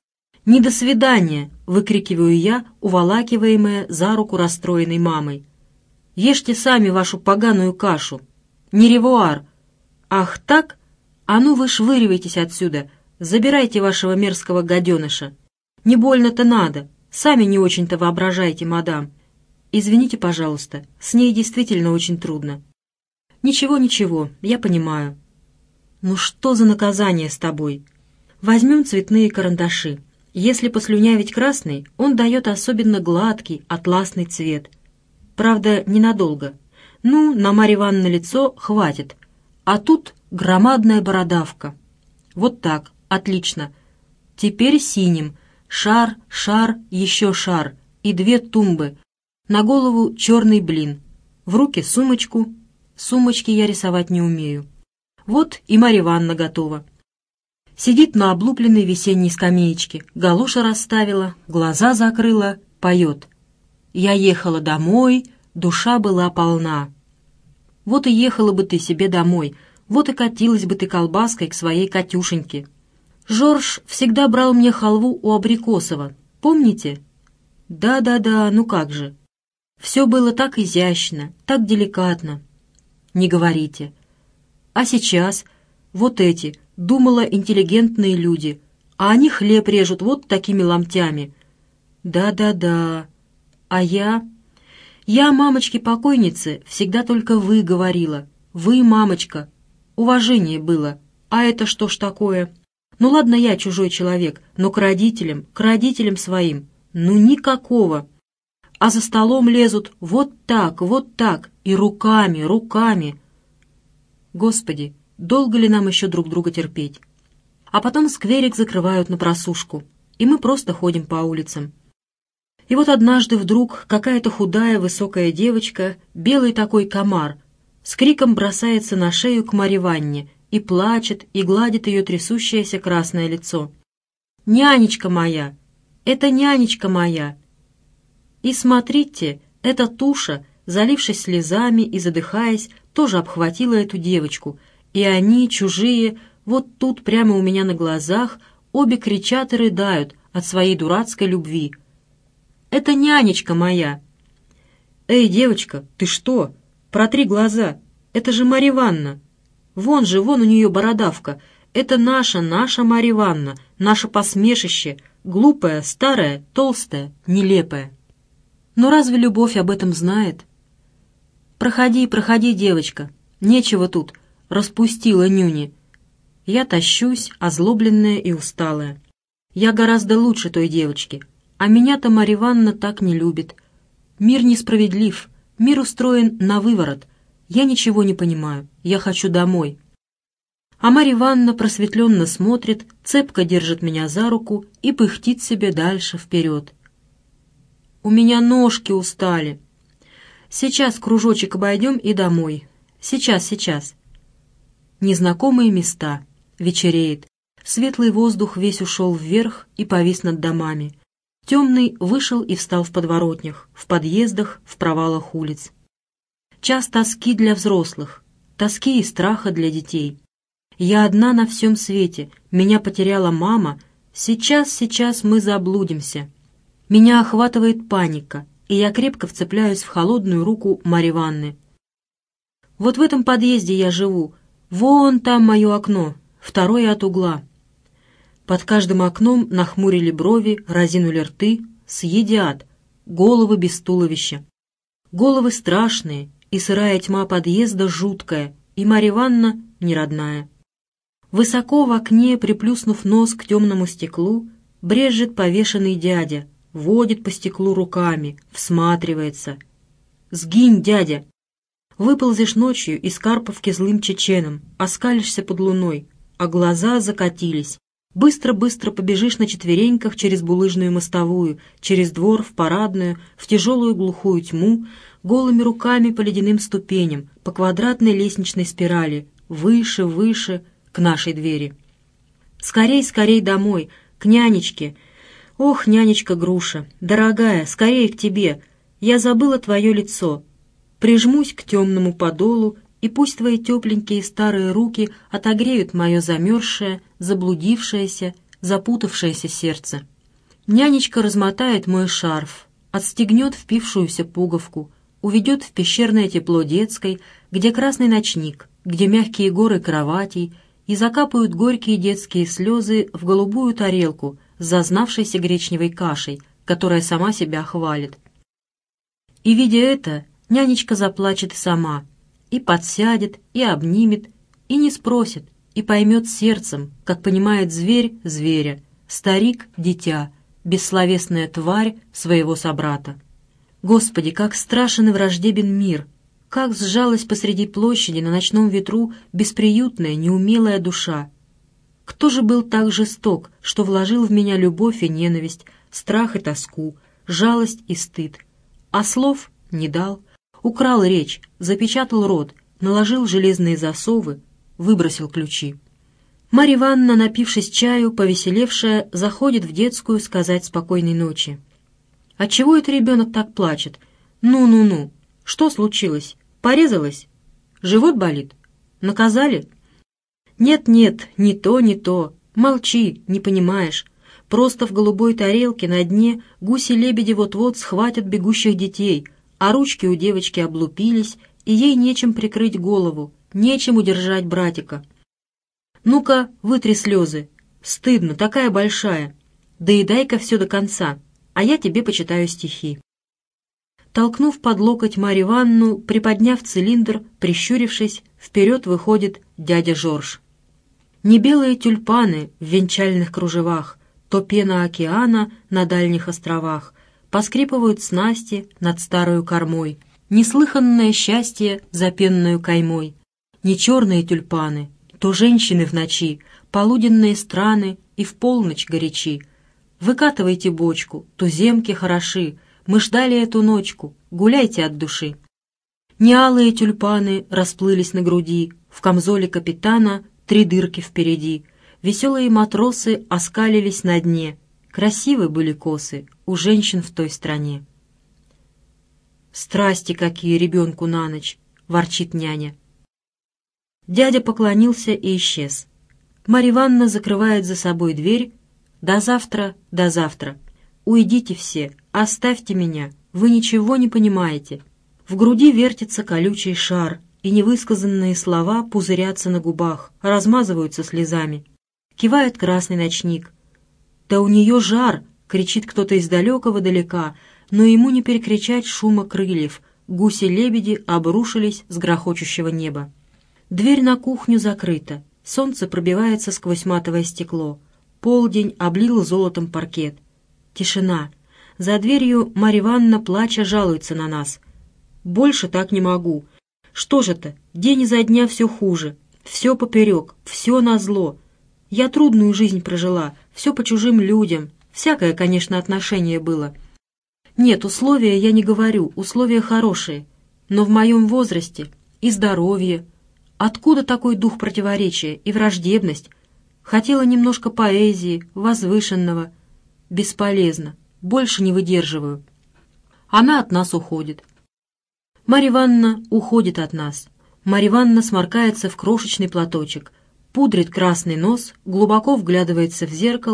«Не до свидания!» — выкрикиваю я, уволакиваемая за руку расстроенной мамой. «Ешьте сами вашу поганую кашу. Не ревуар. Ах так? А ну вы швыривайтесь отсюда. Забирайте вашего мерзкого гаденыша. Не больно-то надо. Сами не очень-то воображайте, мадам. Извините, пожалуйста, с ней действительно очень трудно». «Ничего, ничего, я понимаю». «Ну что за наказание с тобой?» «Возьмем цветные карандаши. Если послюнявить красный, он дает особенно гладкий, атласный цвет. Правда, ненадолго. Ну, на Марье Ивановне лицо хватит. А тут громадная бородавка. Вот так, отлично. Теперь синим. Шар, шар, еще шар. И 2 тумбы. На голову черный блин. В руки сумочку. Сумочки я рисовать не умею. Вот и Марья Ивановна готова. Сидит на облупленной весенней скамеечке, галоши расставила, глаза закрыла, поет. «Я ехала домой, душа была полна». Вот и ехала бы ты себе домой, вот и катилась бы ты колбаской к своей Катюшеньке. Жорж всегда брал мне халву у Абрикосова, помните? Да-да-да, ну как же. Все было так изящно, так деликатно. Не говорите. А сейчас вот эти, думала, интеллигентные люди, а они хлеб режут вот такими ломтями. Да-да-да. А я... Я, мамочке-покойнице, всегда только «вы» говорила. Вы, мамочка. Уважение было. А это что ж такое? Ну ладно, я чужой человек, но к родителям своим, ну никакого. А за столом лезут вот так, и руками, руками. Господи, долго ли нам еще друг друга терпеть? А потом скверик закрывают на просушку, и мы просто ходим по улицам. И вот однажды вдруг какая-то худая высокая девочка, белый такой комар, с криком бросается на шею к Марье Ивановне и плачет, и гладит ее трясущееся красное лицо. «Нянечка моя! Это нянечка моя!» И смотрите, эта туша, залившись слезами и задыхаясь, тоже обхватила эту девочку, и они, чужие, вот тут прямо у меня на глазах, обе кричат и рыдают от своей дурацкой любви. «Это нянечка моя!» «Эй, девочка, ты что? Протри глаза! Это же Марья Ивановна! Вон у нее бородавка! Это наша Марья Ивановна, наше посмешище, глупая, старая, толстая, нелепая!» Но разве любовь об этом знает? «Проходи, проходи, девочка, нечего тут», — распустила нюни. Я тащусь, озлобленная и усталая. Я гораздо лучше той девочки, а меня-то Марья Ивановна так не любит. Мир несправедлив, мир устроен на выворот. Я ничего не понимаю, я хочу домой. А Марья Ивановна просветленно смотрит, цепко держит меня за руку и пыхтит себе дальше вперед. «У меня ножки устали. Сейчас кружочек обойдем и домой. Сейчас». Незнакомые места. Вечереет. Светлый воздух весь ушел вверх и повис над домами. Темный вышел и встал в подворотнях, в подъездах, в провалах улиц. Час тоски для взрослых, тоски и страха для детей. Я одна на всем свете, меня потеряла мама, Сейчас мы заблудимся. Меня охватывает паника, и я крепко вцепляюсь в холодную руку Марьи Ивановны. Вот в этом подъезде я живу. Вон там мое окно, второе от угла. Под каждым окном нахмурили брови, разинули рты, съедят, головы без туловища. Головы страшные, и сырая тьма подъезда жуткая, и Марья Ивановна неродная. Высоко в окне, приплюснув нос к темному стеклу, брежет повешенный дядя, водит по стеклу руками, всматривается. «Сгинь, дядя!» Выползешь ночью из Карповки злым чеченом, оскалишься под луной, а глаза закатились. Быстро-быстро побежишь на четвереньках через булыжную мостовую, через двор, в парадную, в тяжелую глухую тьму, голыми руками по ледяным ступеням, по квадратной лестничной спирали, выше, выше, к нашей двери. Скорей, скорей домой, к нянечке. Ох, нянечка Груша, дорогая, скорее к тебе. Я забыла твое лицо. Прижмусь к темному подолу, и пусть твои тепленькие старые руки отогреют мое замерзшее, заблудившееся, запутавшееся сердце. Нянечка размотает мой шарф, отстегнет впившуюся пуговку, уведет в пещерное тепло детской, где красный ночник, где мягкие горы кроватей, и закапают горькие детские слезы в голубую тарелку с зазнавшейся гречневой кашей, которая сама себя хвалит. И, видя это, нянечка заплачет сама, и подсядет, и обнимет, и не спросит, и поймет сердцем, как понимает зверь зверя, старик — дитя, бессловесная тварь своего собрата. Господи, как страшен и враждебен мир! Как сжалась посреди площади на ночном ветру бесприютная, неумелая душа! Кто же был так жесток, что вложил в меня любовь и ненависть, страх и тоску, жалость и стыд, а слов не дал, украл речь, запечатал рот, наложил железные засовы, выбросил ключи? Марья Ивановна, напившись чаю, повеселевшая, заходит в детскую сказать спокойной ночи. «Отчего это ребенок так плачет? Ну-ну-ну! Что случилось? Порезалась? Живот болит? Наказали?» «Нет-нет, не то, не то. Молчи, не понимаешь. Просто в голубой тарелке на дне гуси-лебеди вот-вот схватят бегущих детей, а ручки у девочки облупились, и ей нечем прикрыть голову, нечем удержать братика. Ну-ка, вытри слезы. Стыдно, такая большая. Доедай-ка все до конца, а я тебе почитаю стихи». Толкнув под локоть Марью Ивановну, приподняв цилиндр, прищурившись, вперед выходит дядя Жорж. Не белые тюльпаны в венчальных кружевах, то пена океана на дальних островах, поскрипывают снасти над старою кормой, неслыханное счастье за пенную каймой. Не черные тюльпаны, то женщины в ночи, полуденные страны и в полночь горячи. Выкатывайте бочку, туземки хороши, мы ждали эту ночку, гуляйте от души. Не алые тюльпаны расплылись на груди, в камзоле капитана 3 дырки впереди. Веселые матросы оскалились на дне, красивы были косы у женщин в той стране. «Страсти какие ребенку на ночь!» — ворчит няня. Дядя поклонился и исчез. Марья Ивановна закрывает за собой дверь. «До завтра, до завтра. Уйдите все, оставьте меня, вы ничего не понимаете». В груди вертится колючий шар, и невысказанные слова пузырятся на губах, размазываются слезами. Кивает красный ночник. «Да у нее жар!» — кричит кто-то из далекого-далека, но ему не перекричать шума крыльев. Гуси-лебеди обрушились с грохочущего неба. Дверь на кухню закрыта, солнце пробивается сквозь матовое стекло. Полдень облил золотом паркет. Тишина. За дверью Марья Ивановна, плача, жалуется на нас. «Больше так не могу. Что же это? День изо дня все хуже. Все поперек, все назло. Я трудную жизнь прожила, все по чужим людям. Всякое, конечно, отношение было. Нет, условия я не говорю, условия хорошие. Но в моем возрасте и здоровье. Откуда такой дух противоречия и враждебность? Хотела немножко поэзии, возвышенного. Бесполезно. Больше не выдерживаю». Она от нас уходит. Марья Ивановна уходит от нас. Марья Ивановна сморкается в крошечный платочек, пудрит красный нос, глубоко вглядывается в зеркало,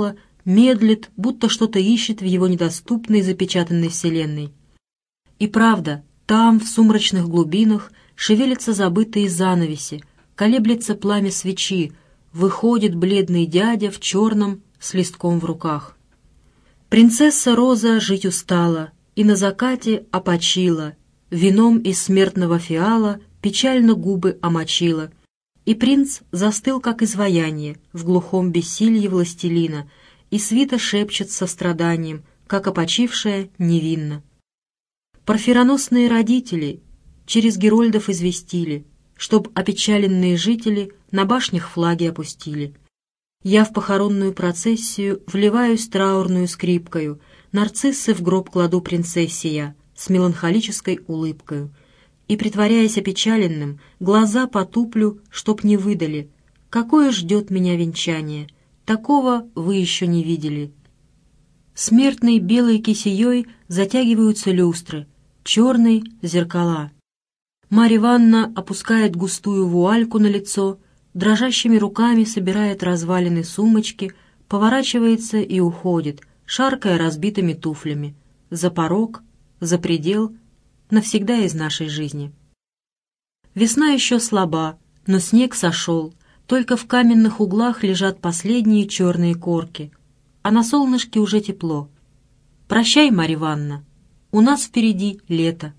медлит, будто что-то ищет в его недоступной запечатанной вселенной. И правда, там, в сумрачных глубинах, шевелятся забытые занавеси, колеблется пламя свечи, выходит бледный дядя в черном с листком в руках. Принцесса Роза жить устала и на закате опочила, вином из смертного фиала печально губы омочила. И принц застыл, как изваяние, в глухом бессилье властелина, и свита шепчет со страданием, как опочившая невинно. Парфироносные родители через герольдов известили, чтоб опечаленные жители на башнях флаги опустили. Я в похоронную процессию вливаюсь траурную скрипкою, нарциссы в гроб кладу принцессе я с меланхолической улыбкою. И, притворяясь опечаленным, глаза потуплю, чтоб не выдали. Какое ждет меня венчание? Такого вы еще не видели. Смертной белой кисеей затягиваются люстры, черной — зеркала. Марья Ивановна опускает густую вуальку на лицо, дрожащими руками собирает развалины сумочки, поворачивается и уходит, шаркая разбитыми туфлями. За порог, за предел, навсегда из нашей жизни. Весна еще слаба, но снег сошел, только в каменных углах лежат последние черные корки, а на солнышке уже тепло. Прощай, Марья Ивановна, у нас впереди лето.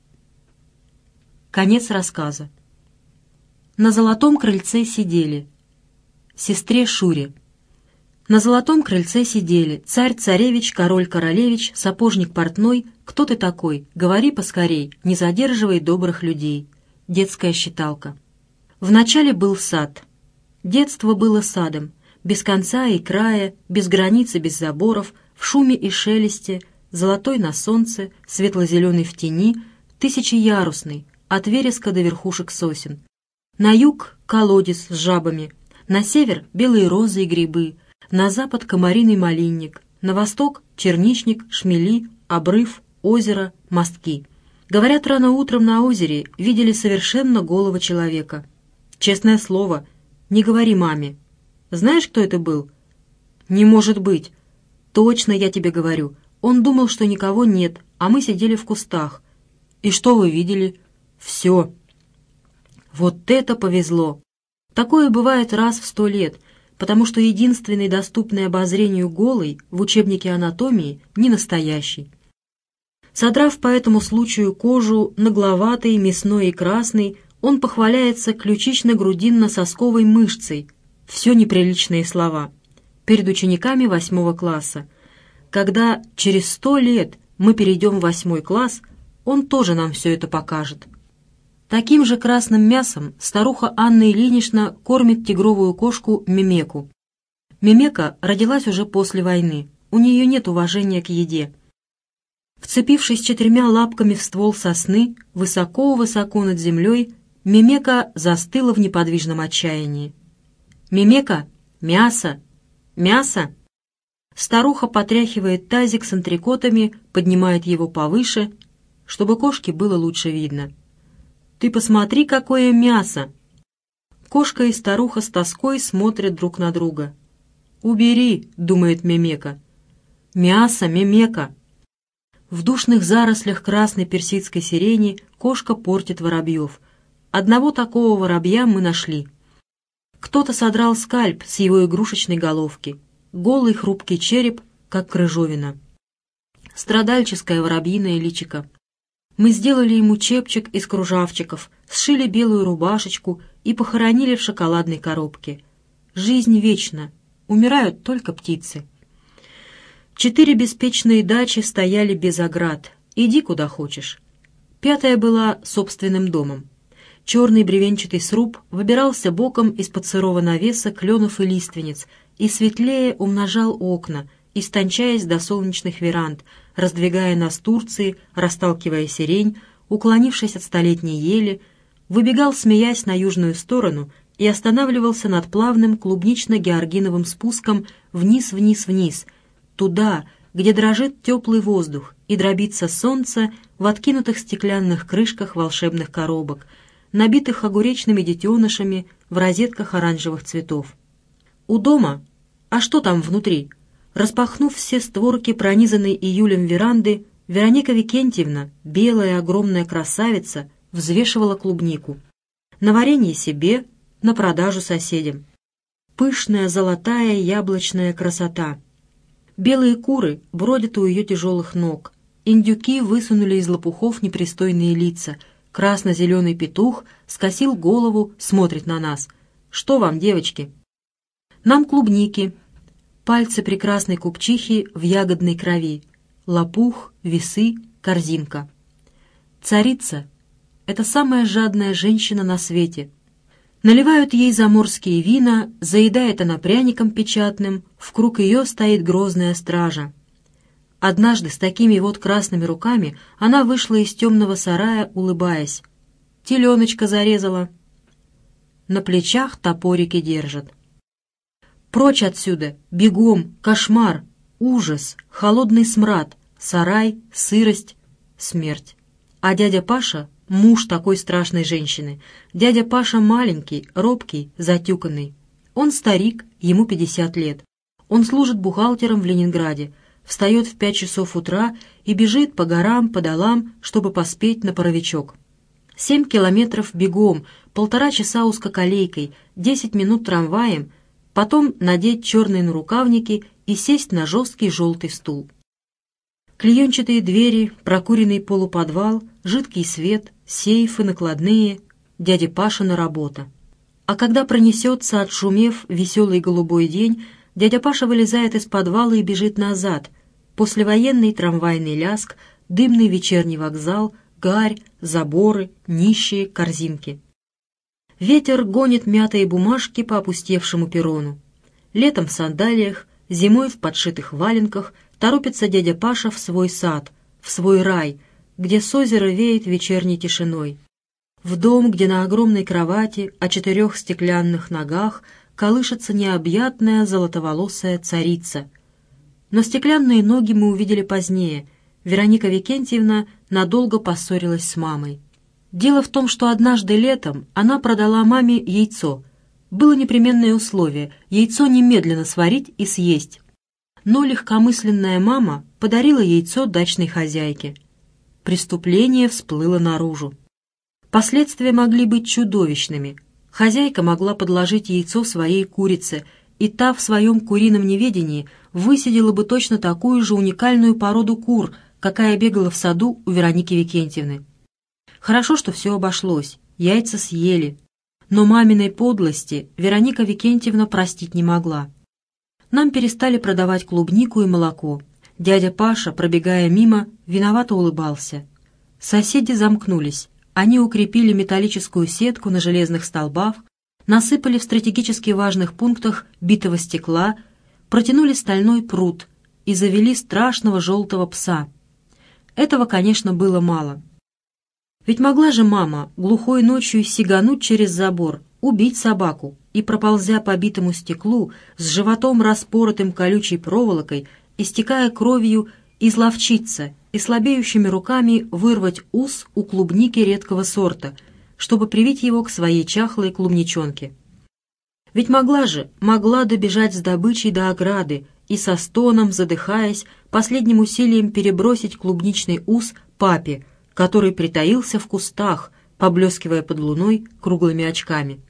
Конец рассказа. На золотом крыльце сидели. Сестре Шуре. На золотом крыльце сидели царь-царевич, король-королевич, сапожник-портной. Кто ты такой? Говори поскорей, не задерживай добрых людей. Детская считалка. Вначале был сад. Детство было садом, без конца и края, без границ и без заборов, в шуме и шелесте, золотой на солнце, светло-зеленый в тени, тысячеярусный, от вереска до верхушек сосен. На юг — колодец с жабами, на север — белые розы и грибы, на запад — комариный малинник, на восток — черничник, шмели, обрыв, озеро, мостки. Говорят, рано утром на озере видели совершенно голого человека. Честное слово, не говори маме. Знаешь, кто это был? Не может быть. Точно я тебе говорю. Он думал, что никого нет, а мы сидели в кустах. И что вы видели? Все. Вот это повезло. Такое бывает раз в 100 лет, потому что единственный доступный обозрению голый в учебнике анатомии не настоящий. Содрав по этому случаю кожу нагловатой, мясной и красной, он похваляется ключично-грудинно-сосковой мышцей. Все неприличные слова. Перед учениками 8 класса. Когда через 100 лет мы перейдем в 8 класс, он тоже нам все это покажет. Таким же красным мясом старуха Анна Ильинична кормит тигровую кошку Мемеку. Мемека родилась уже после войны, у нее нет уважения к еде. Вцепившись 4 лапками в ствол сосны, высоко-высоко над землей, Мемека застыла в неподвижном отчаянии. «Мемека! Мясо! Мясо!» Старуха потряхивает тазик с антрикотами, поднимает его повыше, чтобы кошке было лучше видно. «Ты посмотри, какое мясо!» Кошка и старуха с тоской смотрят друг на друга. «Убери!» — думает Мемека. «Мясо, Мемека!» В душных зарослях красной персидской сирени кошка портит воробьев. Одного такого воробья мы нашли. Кто-то содрал скальп с его игрушечной головки. Голый хрупкий череп, как крыжовина. Страдальческое воробьиное личико. Мы сделали ему чепчик из кружавчиков, сшили белую рубашечку и похоронили в шоколадной коробке. Жизнь вечна, умирают только птицы. 4 беспечные дачи стояли без оград. Иди куда хочешь. 5-я была собственным домом. Черный бревенчатый сруб выбирался боком из-под сырого навеса кленов и лиственниц и светлее умножал окна, истончаясь до солнечных веранд, раздвигая настурции, расталкивая сирень, уклонившись от столетней ели, выбегал, смеясь, на южную сторону и останавливался над плавным клубнично-георгиновым спуском вниз-вниз-вниз, туда, где дрожит теплый воздух и дробится солнце в откинутых стеклянных крышках волшебных коробок, набитых огуречными детенышами в розетках оранжевых цветов. У дома, а что там внутри? Распахнув все створки, пронизанной июлем веранды, Вероника Викентьевна, белая огромная красавица, взвешивала клубнику. На варенье себе, на продажу соседям. Пышная золотая яблочная красота. Белые куры бродят у ее тяжелых ног. Индюки высунули из лопухов непристойные лица. Красно-зеленый петух скосил голову, смотрит на нас. «Что вам, девочки?» «Нам клубники». Пальцы прекрасной купчихи в ягодной крови. Лопух, весы, корзинка. Царица — это самая жадная женщина на свете. Наливают ей заморские вина, заедает она пряником печатным, в круг ее стоит грозная стража. Однажды с такими вот красными руками она вышла из темного сарая, улыбаясь. Теленочка зарезала. На плечах топорики держат. Прочь отсюда, бегом, кошмар, ужас, холодный смрад, сарай, сырость, смерть. А дядя Паша — муж такой страшной женщины. Дядя Паша маленький, робкий, затюканный. Он старик, ему 50 лет. Он служит бухгалтером в Ленинграде, встает в 5 часов утра и бежит по горам, по долам, чтобы поспеть на паровичок. 7 километров бегом, 1,5 часа узкоколейкой, 10 минут трамваем, потом надеть черные нарукавники и сесть на жесткий желтый стул. Клеенчатые двери, прокуренный полуподвал, жидкий свет, сейфы, накладные, дядя Пашина работа. А когда пронесется, отшумев, веселый голубой день, дядя Паша вылезает из подвала и бежит назад. Послевоенный трамвайный ляск, дымный вечерний вокзал, гарь, заборы, нищие, корзинки. Ветер гонит мятые бумажки по опустевшему перрону. Летом в сандалиях, зимой в подшитых валенках торопится дядя Паша в свой сад, в свой рай, где с озера веет вечерней тишиной. В дом, где на огромной кровати о 4 стеклянных ногах колышется необъятная золотоволосая царица. Но стеклянные ноги мы увидели позднее. Вероника Викентьевна надолго поссорилась с мамой. Дело в том, что однажды летом она продала маме яйцо. Было непременное условие — яйцо немедленно сварить и съесть. Но легкомысленная мама подарила яйцо дачной хозяйке. Преступление всплыло наружу. Последствия могли быть чудовищными. Хозяйка могла подложить яйцо своей курице, и та в своем курином неведении высидела бы точно такую же уникальную породу кур, какая бегала в саду у Вероники Викентьевны. Хорошо, что все обошлось, яйца съели. Но маминой подлости Вероника Викентьевна простить не могла. Нам перестали продавать клубнику и молоко. Дядя Паша, пробегая мимо, виновато улыбался. Соседи замкнулись. Они укрепили металлическую сетку на железных столбах, насыпали в стратегически важных пунктах битого стекла, протянули стальной прут и завели страшного желтого пса. Этого, конечно, было мало. Ведь могла же мама глухой ночью сигануть через забор, убить собаку и, проползя по битому стеклу, с животом распоротым колючей проволокой, истекая кровью, изловчиться и слабеющими руками вырвать ус у клубники редкого сорта, чтобы привить его к своей чахлой клубничонке. Ведь могла добежать с добычей до ограды и со стоном, задыхаясь, последним усилием перебросить клубничный ус папе, который притаился в кустах, поблескивая под луной круглыми очками.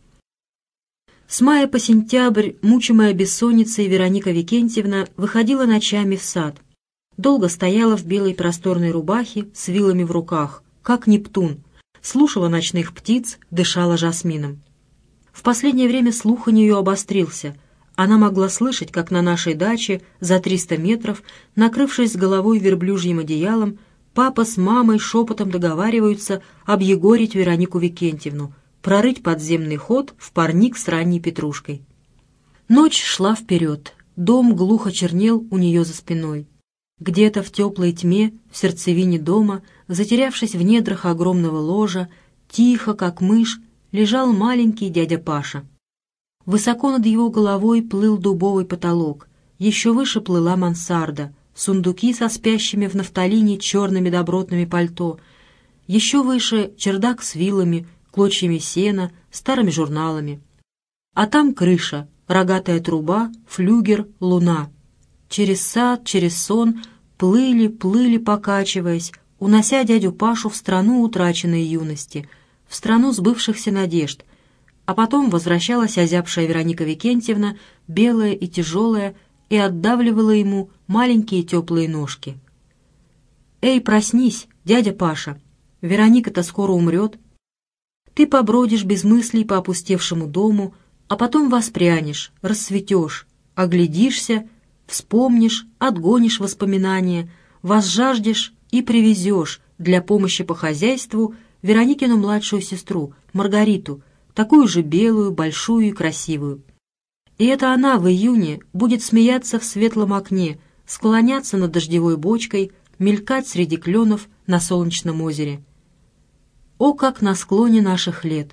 С мая по сентябрь, мучимая бессонницей, Вероника Викентьевна выходила ночами в сад. Долго стояла в белой просторной рубахе с вилами в руках, как Нептун, слушала ночных птиц, дышала жасмином. В последнее время слух у нее обострился. Она могла слышать, как на нашей даче за 300 метров, накрывшись с головой верблюжьим одеялом, папа с мамой шепотом договариваются объегорить Веронику Викентьевну, прорыть подземный ход в парник с ранней петрушкой. Ночь шла вперед, дом глухо чернел у нее за спиной. Где-то в теплой тьме, в сердцевине дома, затерявшись в недрах огромного ложа, тихо, как мышь, лежал маленький дядя Паша. Высоко над его головой плыл дубовый потолок, еще выше плыла мансарда, сундуки со спящими в нафталине черными добротными пальто, еще выше чердак с вилами, клочьями сена, старыми журналами. А там крыша, рогатая труба, флюгер, луна. через сад, через сон плыли, плыли, покачиваясь, унося дядю Пашу в страну утраченной юности, в страну сбывшихся надежд, а потом возвращалась озябшая Вероника Викентьевна, белая и тяжелая, и отдавливала ему маленькие теплые ножки. «Эй, проснись, дядя Паша! Вероника-то скоро умрет. Ты побродишь без мыслей по опустевшему дому, а потом воспрянешь, расцветешь, оглядишься, вспомнишь, отгонишь воспоминания, возжаждешь и привезешь для помощи по хозяйству Вероникину младшую сестру, Маргариту, такую же белую, большую и красивую. И это она в июне будет смеяться в светлом окне, склоняться над дождевой бочкой, мелькать среди кленов на солнечном озере. О, как на склоне наших лет!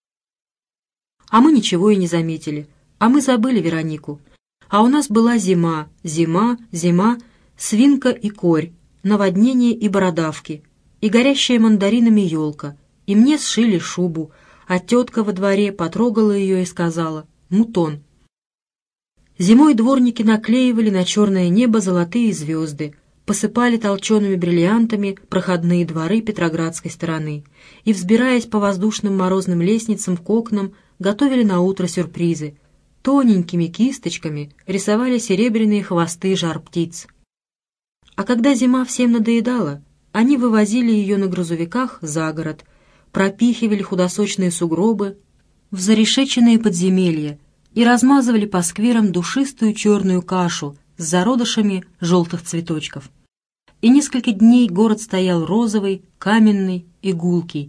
А мы ничего и не заметили, а мы забыли Веронику. А у нас была зима, зима, зима, свинка и корь, наводнение и бородавки, и горящая мандаринами елка, и мне сшили шубу, а тетка во дворе потрогала ее и сказала «мутон». Зимой дворники наклеивали на черное небо золотые звезды, посыпали толчеными бриллиантами проходные дворы Петроградской стороны и, взбираясь по воздушным морозным лестницам к окнам, готовили на утро сюрпризы. Тоненькими кисточками рисовали серебряные хвосты жар-птиц. А когда зима всем надоедала, они вывозили ее на грузовиках за город, пропихивали худосочные сугробы в зарешеченные подземелья и размазывали по скверам душистую черную кашу с зародышами желтых цветочков. И несколько дней город стоял розовый, каменный и гулкий.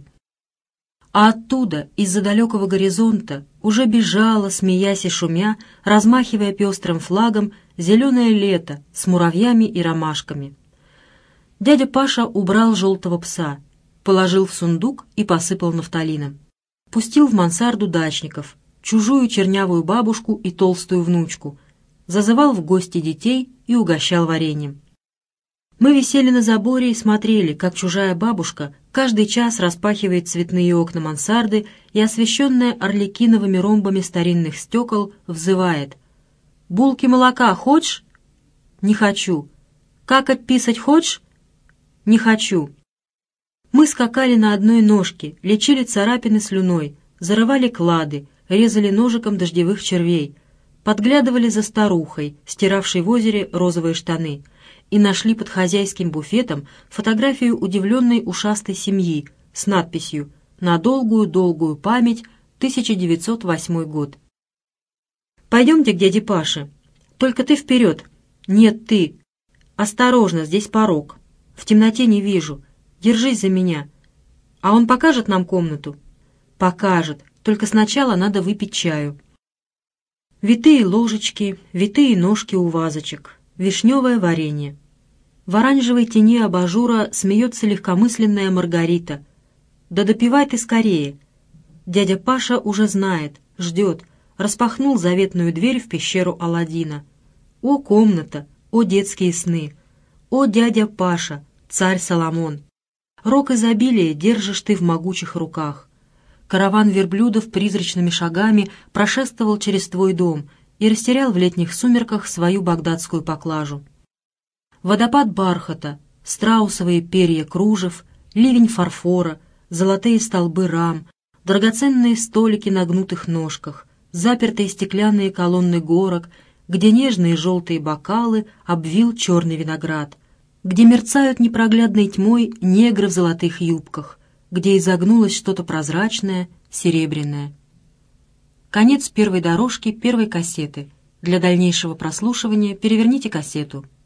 А оттуда, из-за далекого горизонта, уже бежало, смеясь и шумя, размахивая пестрым флагом, зеленое лето с муравьями и ромашками. Дядя Паша убрал желтого пса, положил в сундук и посыпал нафталином. Пустил в мансарду дачников, чужую чернявую бабушку и толстую внучку, зазывал в гости детей и угощал вареньем. Мы висели на заборе и смотрели, как чужая бабушка каждый час распахивает цветные окна мансарды и, освещенная арлекиновыми ромбами старинных стекол, взывает: «Булки молока хочешь?» «Не хочу». «Какать писать хочешь?» «Не хочу». Мы скакали на одной ножке, лечили царапины слюной, зарывали клады, резали ножиком дождевых червей, подглядывали за старухой, стиравшей в озере розовые штаны, и нашли под хозяйским буфетом фотографию удивленной ушастой семьи с надписью «На долгую-долгую память, 1908 год». «Пойдемте к дяде Паше. Только ты вперед». «Нет, ты. Осторожно, здесь порог. В темноте не вижу. Держись за меня. А он покажет нам комнату?» «Покажет. Только сначала надо выпить чаю». Витые ложечки, витые ножки у вазочек, вишневое варенье. В оранжевой тени абажура смеется легкомысленная Маргарита. «Да допивай ты скорее». Дядя Паша уже знает, ждет, распахнул заветную дверь в пещеру Аладдина. О, комната! О, детские сны! О, дядя Паша, царь Соломон! Рог изобилия держишь ты в могучих руках. Караван верблюдов призрачными шагами прошествовал через твой дом и растерял в летних сумерках свою багдадскую поклажу. Водопад бархата, страусовые перья кружев, ливень фарфора, золотые столбы рам, драгоценные столики на гнутых ножках, запертые стеклянные колонны горок, где нежные желтые бокалы обвил черный виноград, где мерцают непроглядной тьмой негры в золотых юбках, где изогнулось что-то прозрачное, серебряное. Конец первой дорожки первой кассеты. Для дальнейшего прослушивания переверните кассету.